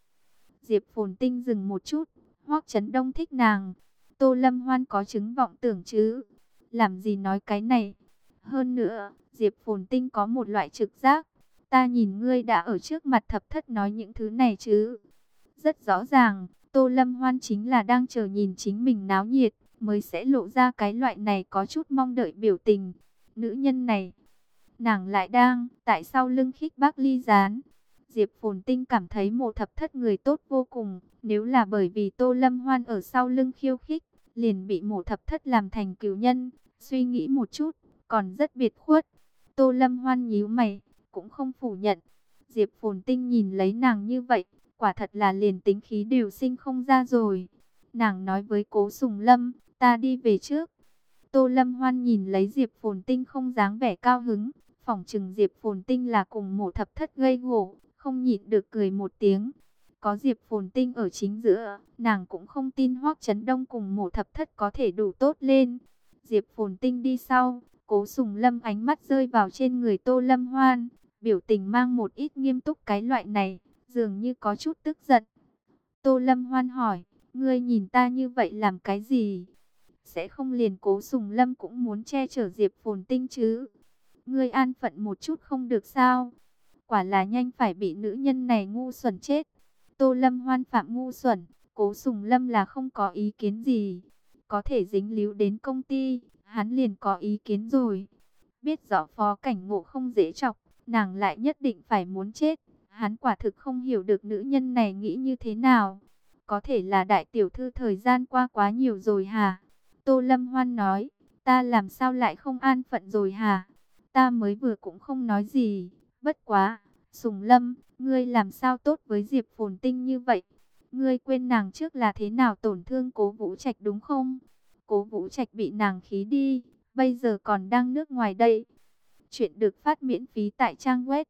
S1: Diệp Phồn Tinh dừng một chút, Hoắc Chấn Đông thích nàng, Tô Lâm Hoan có chứng vọng tưởng chứ, làm gì nói cái này? Hơn nữa, Diệp Phồn Tinh có một loại trực giác, ta nhìn ngươi đã ở trước mặt Thập Thất nói những thứ này chứ. Rất rõ ràng, Tô Lâm Hoan chính là đang chờ nhìn chính mình náo nhiệt, mới sẽ lộ ra cái loại này có chút mong đợi biểu tình. Nữ nhân này, nàng lại đang tại sau lưng khích bác Ly Gián. Diệp Phồn Tinh cảm thấy Mộ Thập Thất người tốt vô cùng, nếu là bởi vì Tô Lâm Hoan ở sau lưng khiêu khích, liền bị Mộ Thập Thất làm thành cừu nhân, suy nghĩ một chút, còn rất biệt khuất. Tô Lâm Hoan nhíu mày, cũng không phủ nhận. Diệp Phồn Tinh nhìn lấy nàng như vậy, quả thật là liền tính khí đều sinh không ra rồi. Nàng nói với Cố Sùng Lâm, ta đi về trước. Tô Lâm Hoan nhìn lấy Diệp Phồn Tinh không dáng vẻ cao hứng, phỏng chừng Diệp Phồn Tinh là cùng Mộ Thập Thất gây gổ, không nhịn được cười một tiếng. Có Diệp Phồn Tinh ở chính giữa, nàng cũng không tin Hoắc Chấn Đông cùng Mộ Thập Thất có thể đủ tốt lên. Diệp Phồn Tinh đi sau, Cố Sùng Lâm ánh mắt rơi vào trên người Tô Lâm Hoan, biểu tình mang một ít nghiêm túc, cái loại này dường như có chút tức giận. Tô Lâm Hoan hỏi, ngươi nhìn ta như vậy làm cái gì? Sẽ không liền Cố Sùng Lâm cũng muốn che chở Diệp Phồn Tinh chứ? Ngươi an phận một chút không được sao? Quả là nhanh phải bị nữ nhân này ngu xuẩn chết. Tô Lâm Hoan phạm ngu xuẩn, Cố Sùng Lâm là không có ý kiến gì. Có thể dính líu đến công ty, hắn liền có ý kiến rồi. Biết rõ Phó Cảnh Ngộ không dễ chọc, nàng lại nhất định phải muốn chết. Hắn quả thực không hiểu được nữ nhân này nghĩ như thế nào. Có thể là đại tiểu thư thời gian qua quá nhiều rồi hả? Tô Lâm Hoan nói, ta làm sao lại không an phận rồi hả? Ta mới vừa cũng không nói gì, bất quá. Sùng Lâm, ngươi làm sao tốt với Diệp Phồn Tinh như vậy? Ngươi quên nàng trước là thế nào tổn thương Cố Vũ Trạch đúng không? Cố Vũ Trạch bị nàng khí đi, bây giờ còn đang nước ngoài đây. Chuyện được phát miễn phí tại trang web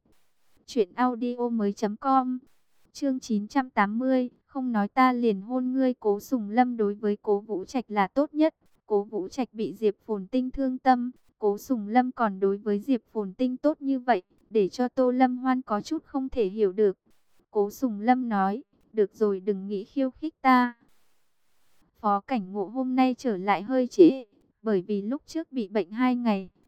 S1: truyệnaudiomoi.com. Chương 980, không nói ta liền hôn ngươi. Cố Sùng Lâm đối với Cố Vũ Trạch là tốt nhất. Cố Vũ Trạch bị Diệp Phồn Tinh thương tâm, Cố Sùng Lâm còn đối với Diệp Phồn Tinh tốt như vậy, để cho Tô Lâm Hoan có chút không thể hiểu được. Cố Sùng Lâm nói, được rồi đừng nghĩ khiêu khích ta. Phó Cảnh Ngộ hôm nay trở lại hơi trễ, bởi vì lúc trước bị bệnh 2 ngày,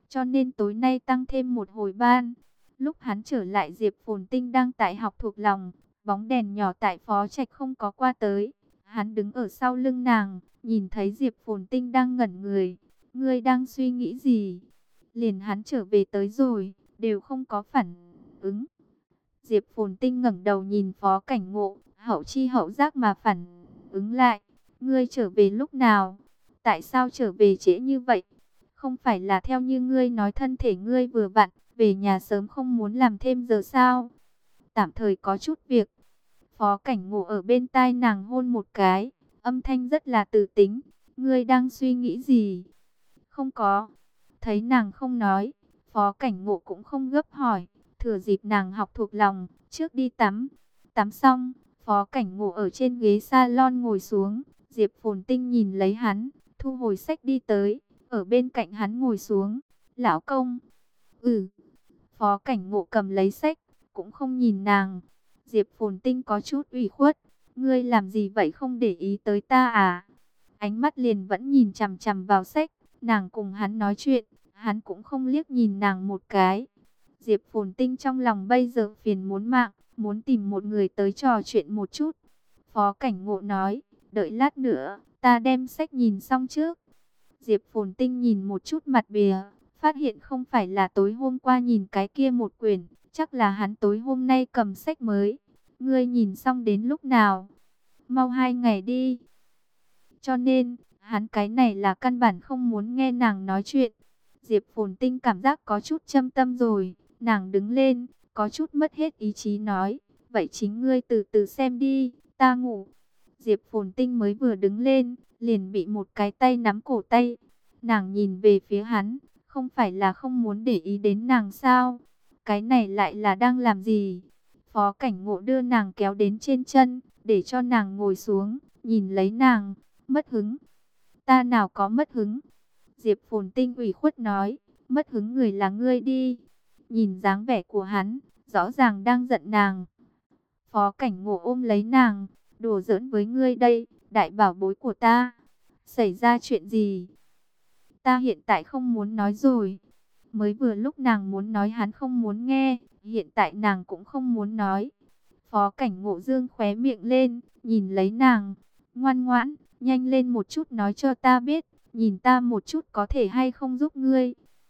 S1: cho nên tối nay tăng thêm một hồi ban. Lúc hắn trở lại, Diệp Phồn Tinh đang tại học thuộc lòng, bóng đèn nhỏ tại phó trạch không có qua tới. Hắn đứng ở sau lưng nàng, nhìn thấy Diệp Phồn Tinh đang ngẩn người. Ngươi đang suy nghĩ gì? Liền hắn trở về tới rồi, đều không có phản ứng. Diệp Phồn Tinh ngẩng đầu nhìn Phó Cảnh Ngộ, hậu chi hậu giác mà phản ứng lại. Ngươi trở về lúc nào? Tại sao trở về trễ như vậy? Không phải là theo như ngươi nói thân thể ngươi vừa vặn, về nhà sớm không muốn làm thêm giờ sao? Tạm thời có chút việc. Phó Cảnh Ngộ ở bên tai nàng hôn một cái, âm thanh rất là từ tính. Ngươi đang suy nghĩ gì? Không có. Thấy nàng không nói, Phó Cảnh Ngộ cũng không gấp hỏi, thừa dịp nàng học thuộc lòng, trước đi tắm. Tắm xong, Phó Cảnh Ngộ ở trên ghế salon ngồi xuống, Diệp Phồn Tinh nhìn lấy hắn, thu hồi sách đi tới, ở bên cạnh hắn ngồi xuống. Lão công. Ừ. Phó Cảnh Ngộ cầm lấy sách, cũng không nhìn nàng. Diệp Phồn Tinh có chút ủy khuất. Ngươi làm gì vậy, không để ý tới ta à? Ánh mắt liền vẫn nhìn chằm chằm vào sách. Nàng cùng hắn nói chuyện, hắn cũng không liếc nhìn nàng một cái. Diệp Phồn Tinh trong lòng bây giờ phiền muốn mạng, muốn tìm một người tới trò chuyện một chút. Phó Cảnh Ngộ nói, đợi lát nữa, ta đem sách nhìn xong trước. Diệp Phồn Tinh nhìn một chút mặt bìa, phát hiện không phải là tối hôm qua nhìn cái kia một quyển, chắc là hắn tối hôm nay cầm sách mới. Ngươi nhìn xong đến lúc nào? Mau 2 ngày đi. Cho nên, hắn cái này là căn bản không muốn nghe nàng nói chuyện. Diệp Phồn Tinh cảm giác có chút châm tâm rồi, nàng đứng lên, có chút mất hết ý chí nói, vậy chính ngươi từ từ xem đi, ta ngủ. Diệp Phồn Tinh mới vừa đứng lên, liền bị một cái tay nắm cổ tay. Nàng nhìn về phía hắn, không phải là không muốn để ý đến nàng sao? Cái này lại là đang làm gì? Phó Cảnh Ngộ đưa nàng kéo đến trên chân, để cho nàng ngồi xuống, nhìn lấy nàng, mất hứng. Ta nào có mất hứng? Diệp Phồn Tinh ủy khuất nói, mất hứng người là ngươi đi. Nhìn dáng vẻ của hắn, rõ ràng đang giận nàng. Phó Cảnh Ngộ ôm lấy nàng, đùa giỡn với ngươi đây, đại bảo bối của ta. Xảy ra chuyện gì? Ta hiện tại không muốn nói rồi. Mới vừa lúc nàng muốn nói hắn không muốn nghe, hiện tại nàng cũng không muốn nói. Phó Cảnh Ngộ dương khóe miệng lên, nhìn lấy nàng, ngoan ngoãn, nhanh lên một chút nói cho ta biết, nhìn ta một chút có thể hay không giúp ngươi.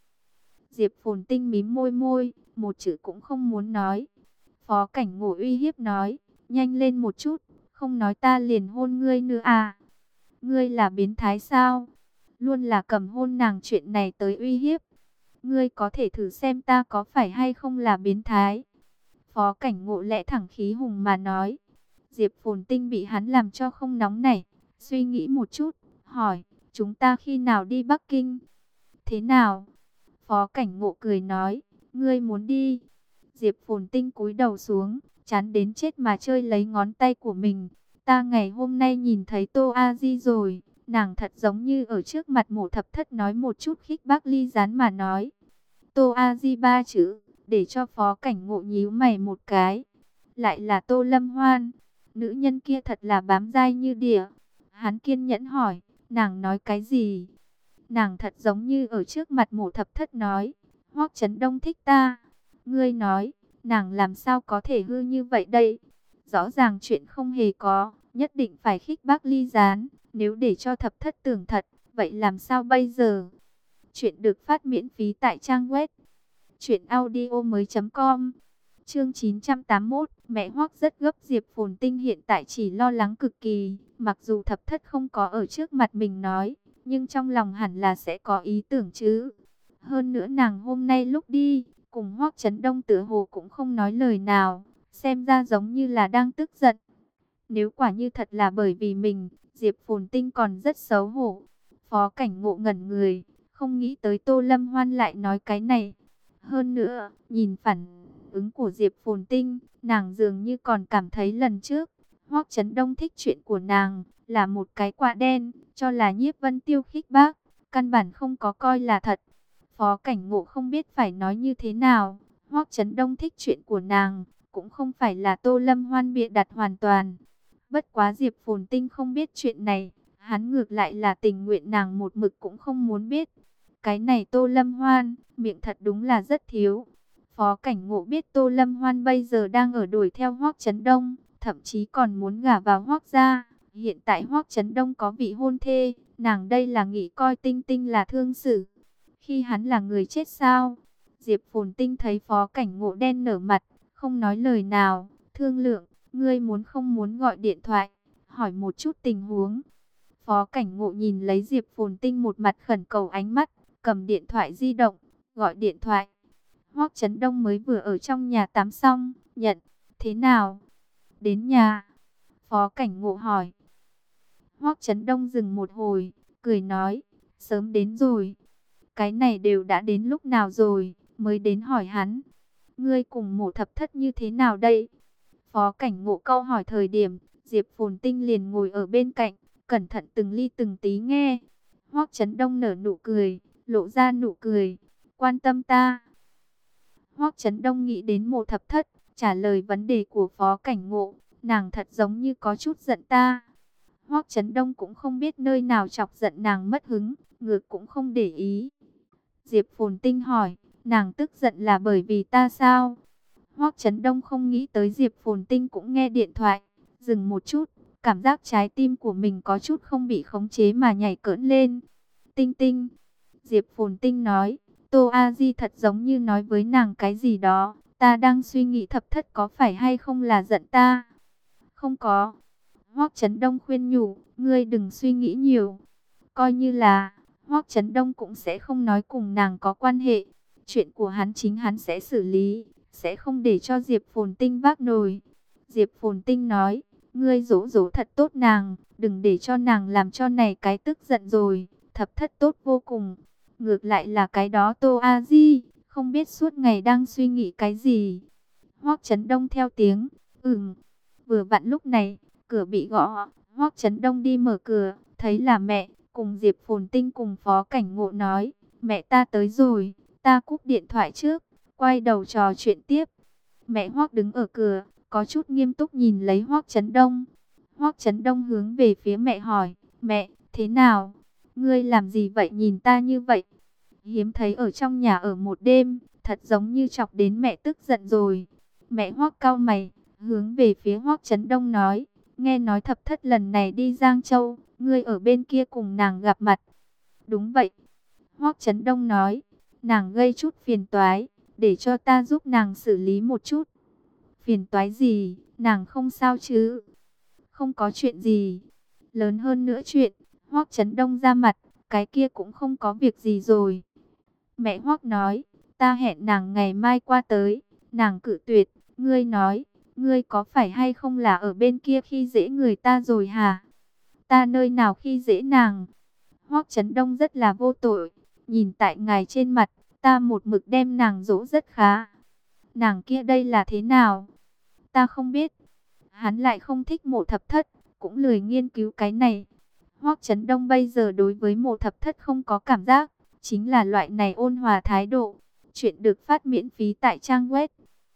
S1: Diệp Phồn Tinh mím môi môi, một chữ cũng không muốn nói. Phó Cảnh Ngộ uy hiếp nói, nhanh lên một chút, không nói ta liền hôn ngươi nữa à. Ngươi là biến thái sao? Luôn là cầm hôn nàng chuyện này tới uy hiếp. Ngươi có thể thử xem ta có phải hay không là biến thái. Phó Cảnh Ngộ lẽ thẳng khí hùng mà nói. Diệp Phồn Tinh bị hắn làm cho không nóng nảy, suy nghĩ một chút, hỏi, chúng ta khi nào đi Bắc Kinh? Thế nào? Phó Cảnh Ngộ cười nói, ngươi muốn đi. Diệp Phồn Tinh cúi đầu xuống, chán đến chết mà chơi lấy ngón tay của mình. Ta ngày hôm nay nhìn thấy Tô A Di rồi, nàng thật giống như ở trước mặt Mộ Thập Thất nói một chút khích bác ly gián mà nói. Tô A Di 3 chữ, để cho Phó Cảnh Ngộ nhíu mày một cái. Lại là Tô Lâm Hoan, nữ nhân kia thật là bám dai như đỉa. Hắn kiên nhẫn hỏi, nàng nói cái gì? Nàng thật giống như ở trước mặt Mộ Thập Thất nói, Hoắc Chấn Đông thích ta. Ngươi nói, nàng làm sao có thể hư như vậy đây? Rõ ràng chuyện không hề có, nhất định phải khích bác ly gián. Nếu để cho Thập Thất tưởng thật, vậy làm sao bây giờ? Chuyện được phát miễn phí tại trang web truyệnaudiomoi.com. Chương 981, mẹ Hoắc rất gấp. Diệp Phồn Tinh hiện tại chỉ lo lắng cực kỳ, mặc dù Thập Thất không có ở trước mặt mình nói, nhưng trong lòng hẳn là sẽ có ý tưởng chứ. Hơn nữa nàng hôm nay lúc đi, cùng Hoắc Chấn Đông tựa hồ cũng không nói lời nào, xem ra giống như là đang tức giận. Nếu quả như thật là bởi vì mình, Diệp Phồn Tinh còn rất xấu hổ. Phó Cảnh Ngộ ngẩn người, không nghĩ tới Tô Lâm Hoan lại nói cái này. Hơn nữa, nhìn phản ứng của Diệp Phồn Tinh, nàng dường như còn cảm thấy lần trước, Hoắc Chấn Đông thích chuyện của nàng, là một cái quạ đen, cho là Nhiếp Vân Tiêu khích bác, căn bản không có coi là thật. Phó Cảnh Ngộ không biết phải nói như thế nào, Hoắc Chấn Đông thích chuyện của nàng, cũng không phải là Tô Lâm Hoan bịa đặt hoàn toàn. Bất quá Diệp Phồn Tinh không biết chuyện này, hắn ngược lại là tình nguyện nàng một mực cũng không muốn biết. Cái này Tô Lâm Hoan, miệng thật đúng là rất thiếu. Phó Cảnh Ngộ biết Tô Lâm Hoan bây giờ đang ở đuổi theo Hoắc Chấn Đông, thậm chí còn muốn gả vào Hoắc gia. Hiện tại Hoắc Chấn Đông có vị hôn thê, nàng đây là nghĩ coi Tinh Tinh là thương xử. Khi hắn là người chết sao? Diệp Phồn Tinh thấy Phó Cảnh Ngộ đen nở mặt, không nói lời nào. Thương lượng, ngươi muốn không muốn gọi điện thoại, hỏi một chút tình huống. Phó Cảnh Ngộ nhìn lấy Diệp Phồn Tinh một mặt khẩn cầu ánh mắt, cầm điện thoại di động, gọi điện thoại. Hoắc Chấn Đông mới vừa ở trong nhà tắm xong, nhận, thế nào? Đến nhà. Phó Cảnh Ngộ hỏi. Hoắc Chấn Đông dừng một hồi, cười nói, sớm đến rồi. Cái này đều đã đến lúc nào rồi, mới đến hỏi hắn. Ngươi cùng Mộ Thập Thất như thế nào đây? Phó Cảnh Ngộ câu hỏi thời điểm, Diệp Phồn Tinh liền ngồi ở bên cạnh, cẩn thận từng ly từng tí nghe. Hoắc Chấn Đông nở nụ cười, lộ ra nụ cười, quan tâm ta. Hoắc Chấn Đông nghĩ đến Mộ Thập Thất, trả lời vấn đề của Phó Cảnh Ngộ, nàng thật giống như có chút giận ta. Hoắc Chấn Đông cũng không biết nơi nào chọc giận nàng mất hứng, ngược cũng không để ý. Diệp Phồn Tinh hỏi, nàng tức giận là bởi vì ta sao? Hoắc Chấn Đông không nghĩ tới Diệp Phồn Tinh cũng nghe điện thoại, dừng một chút, cảm giác trái tim của mình có chút không bị khống chế mà nhảy cỡn lên. Tinh Tinh, Diệp Phồn Tinh nói, Tô A Di thật giống như nói với nàng cái gì đó, ta đang suy nghĩ Thập Thất có phải hay không là giận ta. Không có. Hoắc Chấn Đông khuyên nhủ, ngươi đừng suy nghĩ nhiều. Coi như là, Hoắc Chấn Đông cũng sẽ không nói cùng nàng có quan hệ. Chuyện của hắn chính hắn sẽ xử lý, sẽ không để cho Diệp Phồn Tinh vác nồi. Diệp Phồn Tinh nói, ngươi dỗ dỗ thật tốt nàng, đừng để cho nàng làm cho này cái tức giận rồi. Thập Thất tốt vô cùng. Ngược lại là cái đó Tô A Di, không biết suốt ngày đang suy nghĩ cái gì. Hoắc Chấn Đông theo tiếng, vừa vặn lúc này, cửa bị gõ, Hoắc Chấn Đông đi mở cửa, thấy là mẹ, cùng Diệp Phồn Tinh cùng Phó Cảnh Ngộ nói, mẹ ta tới rồi, ta cúp điện thoại trước, quay đầu trò chuyện tiếp. Mẹ Hoắc đứng ở cửa, có chút nghiêm túc nhìn lấy Hoắc Chấn Đông. Hoắc Chấn Đông hướng về phía mẹ hỏi, mẹ, thế nào? Ngươi làm gì vậy nhìn ta như vậy? Hiếm thấy ở trong nhà ở một đêm, thật giống như chọc đến mẹ tức giận rồi. Mẹ Hoắc cau mày, hướng về phía Hoắc Chấn Đông nói, nghe nói Thập Thất lần này đi Giang Châu, ngươi ở bên kia cùng nàng gặp mặt. Đúng vậy. Hoắc Chấn Đông nói, nàng gây chút phiền toái, để cho ta giúp nàng xử lý một chút. Phiền toái gì, nàng không sao chứ? Không có chuyện gì. Lớn hơn nữa chuyện, Hoắc Chấn Đông ra mặt, cái kia cũng không có việc gì rồi. Mẹ Hoắc nói, ta hẹn nàng ngày mai qua tới, nàng cự tuyệt, ngươi nói, ngươi có phải hay không là ở bên kia khi dễ người ta rồi hả? Ta nơi nào khi dễ nàng? Hoắc Chấn Đông rất là vô tội, nhìn tại ngài trên mặt, ta một mực đem nàng dỗ rất khá. Nàng kia đây là thế nào? Ta không biết. Hắn lại không thích Mộ Thập Thất, cũng lười nghiên cứu cái này. Hoắc Chấn Đông bây giờ đối với Mộ Thập Thất không có cảm giác, chính là loại này ôn hòa thái độ. Chuyện được phát miễn phí tại trang web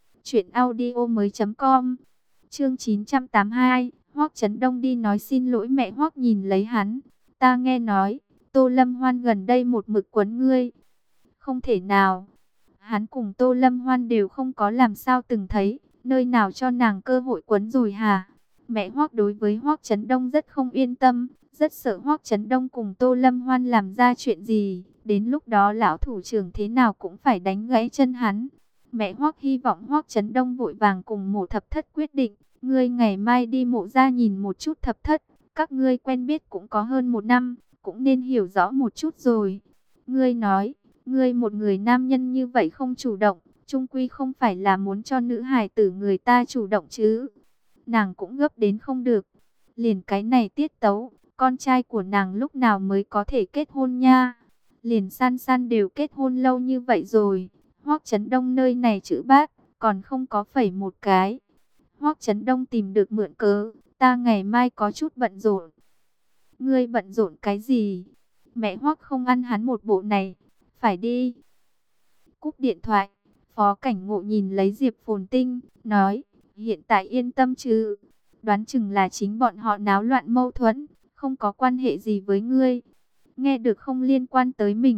S1: truyệnaudiomoi.com. Chương 982, Hoắc Chấn Đông đi nói xin lỗi mẹ. Hoắc nhìn lấy hắn, ta nghe nói Tô Lâm Hoan gần đây một mực quấn ngươi. Không thể nào. Hắn cùng Tô Lâm Hoan đều không có làm sao từng thấy, nơi nào cho nàng cơ hội quấn rồi hả? Mẹ Hoắc đối với Hoắc Chấn Đông rất không yên tâm, rất sợ Hoắc Chấn Đông cùng Tô Lâm Hoan làm ra chuyện gì, đến lúc đó lão thủ trưởng thế nào cũng phải đánh gãy chân hắn. Mẹ Hoắc hy vọng Hoắc Chấn Đông vội vàng cùng Mộ Thập Thất quyết định, ngươi ngày mai đi Mộ gia nhìn một chút Thập Thất, các ngươi quen biết cũng có hơn 1 năm, cũng nên hiểu rõ một chút rồi. Ngươi nói, ngươi một người nam nhân như vậy không chủ động, chung quy không phải là muốn cho nữ hài tử người ta chủ động chứ. Nàng cũng gấp đến không được. Liền cái này tiết tấu, con trai của nàng lúc nào mới có thể kết hôn nha. Liền San San đều kết hôn lâu như vậy rồi. Hoắc Chấn Đông nơi này chữ bát, còn không có phẩy một cái. Hoắc Chấn Đông tìm được mượn cớ, ta ngày mai có chút bận rộn. Ngươi bận rộn cái gì? Mẹ Hoắc không ăn hắn một bộ này. Phải đi. Cúp điện thoại, Phó Cảnh Ngộ nhìn lấy Diệp Phồn Tinh, nói, hiện tại yên tâm chứ? Đoán chừng là chính bọn họ náo loạn mâu thuẫn, không có quan hệ gì với ngươi. Nghe được không liên quan tới mình,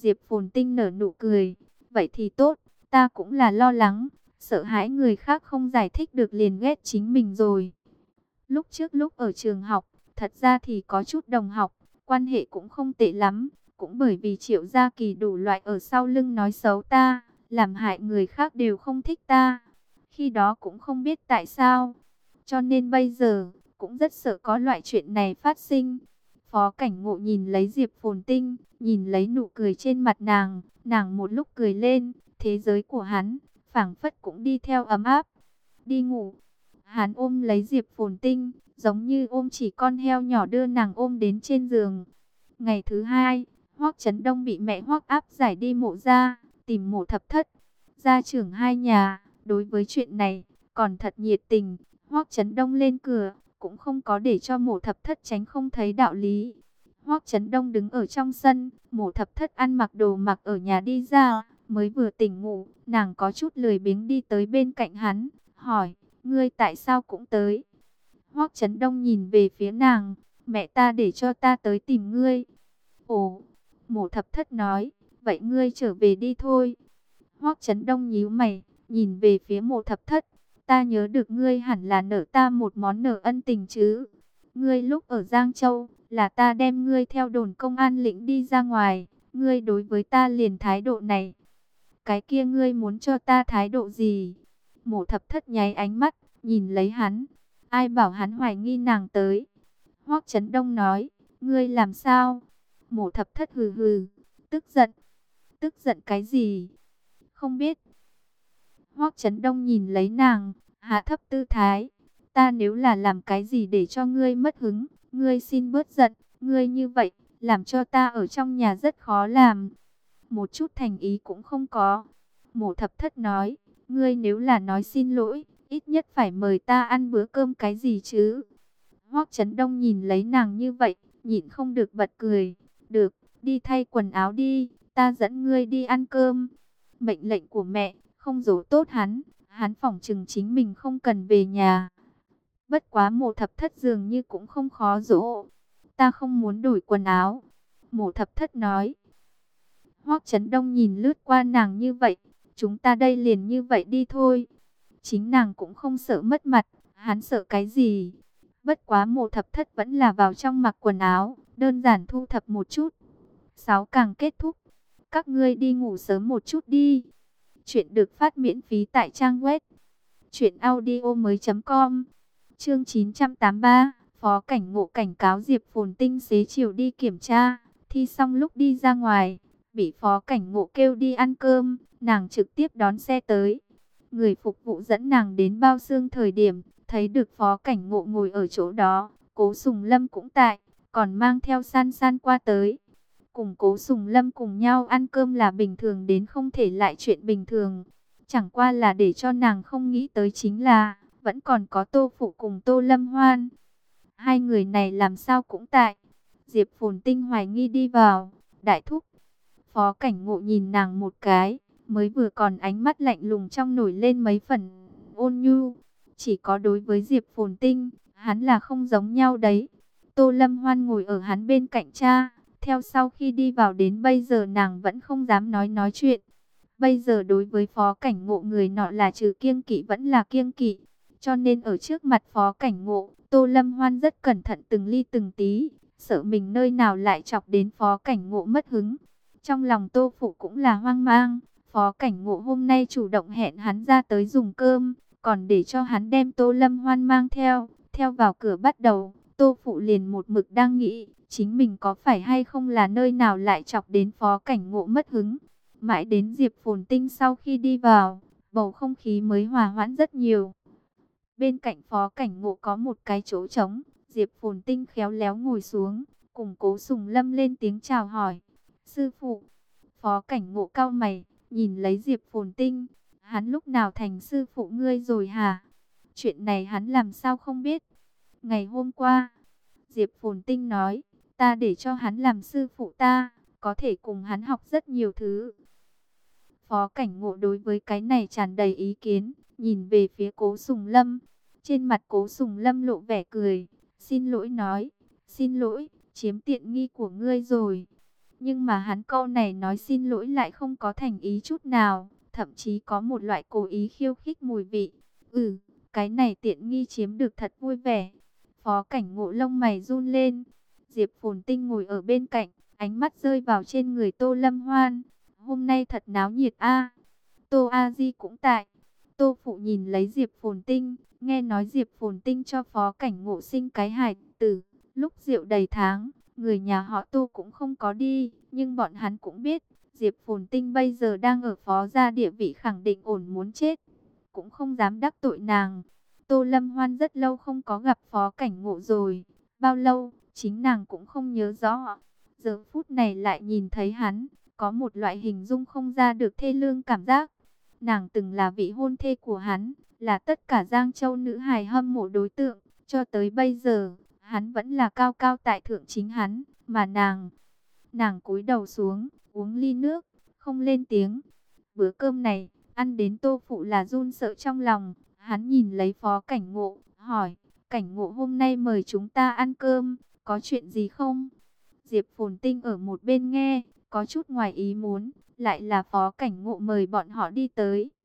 S1: Diệp Phồn Tinh nở nụ cười. Vậy thì tốt, ta cũng là lo lắng, sợ hãi người khác không giải thích được liền ghét chính mình rồi. Lúc trước lúc ở trường học, thật ra thì có chút đồng học, quan hệ cũng không tệ lắm. Cũng bởi vì Triệu Gia Kỳ đủ loại ở sau lưng nói xấu ta, làm hại người khác đều không thích ta. Khi đó cũng không biết tại sao. Cho nên bây giờ, cũng rất sợ có loại chuyện này phát sinh. Phó Cảnh Ngộ nhìn lấy Diệp Phồn Tinh, nhìn lấy nụ cười trên mặt nàng một lúc cười lên, thế giới của hắn, phảng phất cũng đi theo ấm áp. Đi ngủ, hắn ôm lấy Diệp Phồn Tinh, giống như ôm chỉ con heo nhỏ đưa nàng ôm đến trên giường. Ngày thứ hai, Hoắc Chấn Đông bị mẹ Hoắc áp giải đi mộ gia, tìm Mộ Thập Thất. Gia trưởng hai nhà, đối với chuyện này, còn thật nhiệt tình. Hoắc Chấn Đông lên cửa, cũng không có để cho Mộ Thập Thất tránh không thấy đạo lý. Hoắc Chấn Đông đứng ở trong sân, Mộ Thập Thất ăn mặc đồ mặc ở nhà đi ra, mới vừa tỉnh ngủ, nàng có chút lười biếng đi tới bên cạnh hắn, hỏi, ngươi tại sao cũng tới? Hoắc Chấn Đông nhìn về phía nàng, mẹ ta để cho ta tới tìm ngươi. Ồ, Mộ Thập Thất nói, vậy ngươi trở về đi thôi. Hoắc Chấn Đông nhíu mày, nhìn về phía Mộ Thập Thất, ta nhớ được ngươi hẳn là nợ ta một món nợ ân tình chứ. Ngươi lúc ở Giang Châu, là ta đem ngươi theo đồn công an lĩnh đi ra ngoài, ngươi đối với ta liền thái độ này. Cái kia ngươi muốn cho ta thái độ gì? Mộ Thập Thất nháy ánh mắt, nhìn lấy hắn, ai bảo hắn hoài nghi nàng tới. Hoắc Chấn Đông nói, ngươi làm sao? Mộ Thập Thất hừ hừ, tức giận. Tức giận cái gì? Không biết. Hoắc Chấn Đông nhìn lấy nàng, hạ thấp tư thái. Ta nếu là làm cái gì để cho ngươi mất hứng, ngươi xin bớt giận. Ngươi như vậy, làm cho ta ở trong nhà rất khó làm. Một chút thành ý cũng không có. Mộ Thập Thất nói, ngươi nếu là nói xin lỗi, ít nhất phải mời ta ăn bữa cơm cái gì chứ. Hoắc Chấn Đông nhìn lấy nàng như vậy, nhịn không được bật cười. Được, đi thay quần áo đi, ta dẫn ngươi đi ăn cơm. Mệnh lệnh của mẹ, không dỗ tốt hắn phỏng chừng chính mình không cần về nhà. Bất quá Mộ Thập Thất dường như cũng không khó dỗ. Ta không muốn đổi quần áo. Mộ Thập Thất nói. Hoắc Chấn Đông nhìn lướt qua nàng như vậy. Chúng ta đây liền như vậy đi thôi. Chính nàng cũng không sợ mất mặt. Hắn sợ cái gì? Bất quá Mộ Thập Thất vẫn là vào trong mặc quần áo. Đơn giản thu thập một chút. 6 càng kết thúc. Các ngươi đi ngủ sớm một chút đi. Chuyện được phát miễn phí tại trang web truyệnaudiomoi.com. Chương 983, Phó Cảnh Ngộ cảnh cáo Diệp Phồn Tinh xế chiều đi kiểm tra, thi xong lúc đi ra ngoài, bị Phó Cảnh Ngộ kêu đi ăn cơm, nàng trực tiếp đón xe tới. Người phục vụ dẫn nàng đến bao xương thời điểm, thấy được Phó Cảnh Ngộ ngồi ở chỗ đó, Cố Sùng Lâm cũng tại, còn mang theo San San qua tới. Cùng Cố Sùng Lâm cùng nhau ăn cơm là bình thường đến không thể lại chuyện bình thường. Chẳng qua là để cho nàng không nghĩ tới chính là, vẫn còn có Tô Phụ cùng Tô Lâm Hoan. Hai người này làm sao cũng tại. Diệp Phồn Tinh hoài nghi đi vào, đại thúc. Phó Cảnh Ngộ nhìn nàng một cái, mới vừa còn ánh mắt lạnh lùng trong nổi lên mấy phần ôn nhu. Chỉ có đối với Diệp Phồn Tinh, hắn là không giống nhau đấy. Tô Lâm Hoan ngồi ở hắn bên cạnh cha. Theo sau khi đi vào đến bây giờ nàng vẫn không dám nói chuyện. Bây giờ đối với Phó Cảnh Ngộ người nọ là trừ kiêng kỵ vẫn là kiêng kỵ. Cho nên ở trước mặt Phó Cảnh Ngộ, Tô Lâm Hoan rất cẩn thận từng ly từng tí, sợ mình nơi nào lại chọc đến Phó Cảnh Ngộ mất hứng. Trong lòng Tô Phụ cũng là hoang mang, Phó Cảnh Ngộ hôm nay chủ động hẹn hắn ra tới dùng cơm, còn để cho hắn đem Tô Lâm Hoan mang theo vào cửa bắt đầu. Tô Phụ liền một mực đang nghĩ, chính mình có phải hay không là nơi nào lại chọc đến Phó Cảnh Ngộ mất hứng. Mãi đến Diệp Phồn Tinh sau khi đi vào, bầu không khí mới hòa hoãn rất nhiều. Bên cạnh Phó Cảnh Ngộ có một cái chỗ trống, Diệp Phồn Tinh khéo léo ngồi xuống, cùng Cố Sùng Lâm lên tiếng chào hỏi. Sư phụ. Phó Cảnh Ngộ cau mày, nhìn lấy Diệp Phồn Tinh. Hắn lúc nào thành sư phụ ngươi rồi hả? Chuyện này hắn làm sao không biết? Ngày hôm qua, Diệp Phồn Tinh nói, ta để cho hắn làm sư phụ ta, có thể cùng hắn học rất nhiều thứ. Phó Cảnh Ngộ đối với cái này tràn đầy ý kiến, nhìn về phía Cố Sùng Lâm. Trên mặt Cố Sùng Lâm lộ vẻ cười, xin lỗi nói, xin lỗi, chiếm tiện nghi của ngươi rồi. Nhưng mà hắn câu này nói xin lỗi lại không có thành ý chút nào, thậm chí có một loại cố ý khiêu khích mùi vị. Cái này tiện nghi chiếm được thật vui vẻ. Phó Cảnh Ngộ lông mày run lên. Diệp Phồn Tinh ngồi ở bên cạnh, ánh mắt rơi vào trên người Tô Lâm Hoan. Hôm nay thật náo nhiệt a. Tô A Di cũng tại. Tô Phụ nhìn lấy Diệp Phồn Tinh, nghe nói Diệp Phồn Tinh cho Phó Cảnh Ngộ sinh cái hài tử. Lúc rượu đầy tháng, người nhà họ Tô cũng không có đi, nhưng bọn hắn cũng biết, Diệp Phồn Tinh bây giờ đang ở Phó gia địa vị khẳng định ổn muốn chết, cũng không dám đắc tội nàng. Tô Lâm Hoan rất lâu không có gặp Phó Cảnh Ngộ rồi, bao lâu, chính nàng cũng không nhớ rõ. Giờ phút này lại nhìn thấy hắn, có một loại hình dung không ra được thê lương cảm giác. Nàng từng là vị hôn thê của hắn, là tất cả Giang Châu nữ hài hâm mộ đối tượng, cho tới bây giờ, hắn vẫn là cao cao tại thượng chính hắn, mà nàng cúi đầu xuống, uống ly nước, không lên tiếng. Bữa cơm này, ăn đến Tô Phụ là run sợ trong lòng, hắn nhìn lấy Phó Cảnh Ngộ, hỏi, Cảnh Ngộ hôm nay mời chúng ta ăn cơm, có chuyện gì không? Diệp Phồn Tinh ở một bên nghe, có chút ngoài ý muốn, lại là Phó Cảnh Ngộ mời bọn họ đi tới.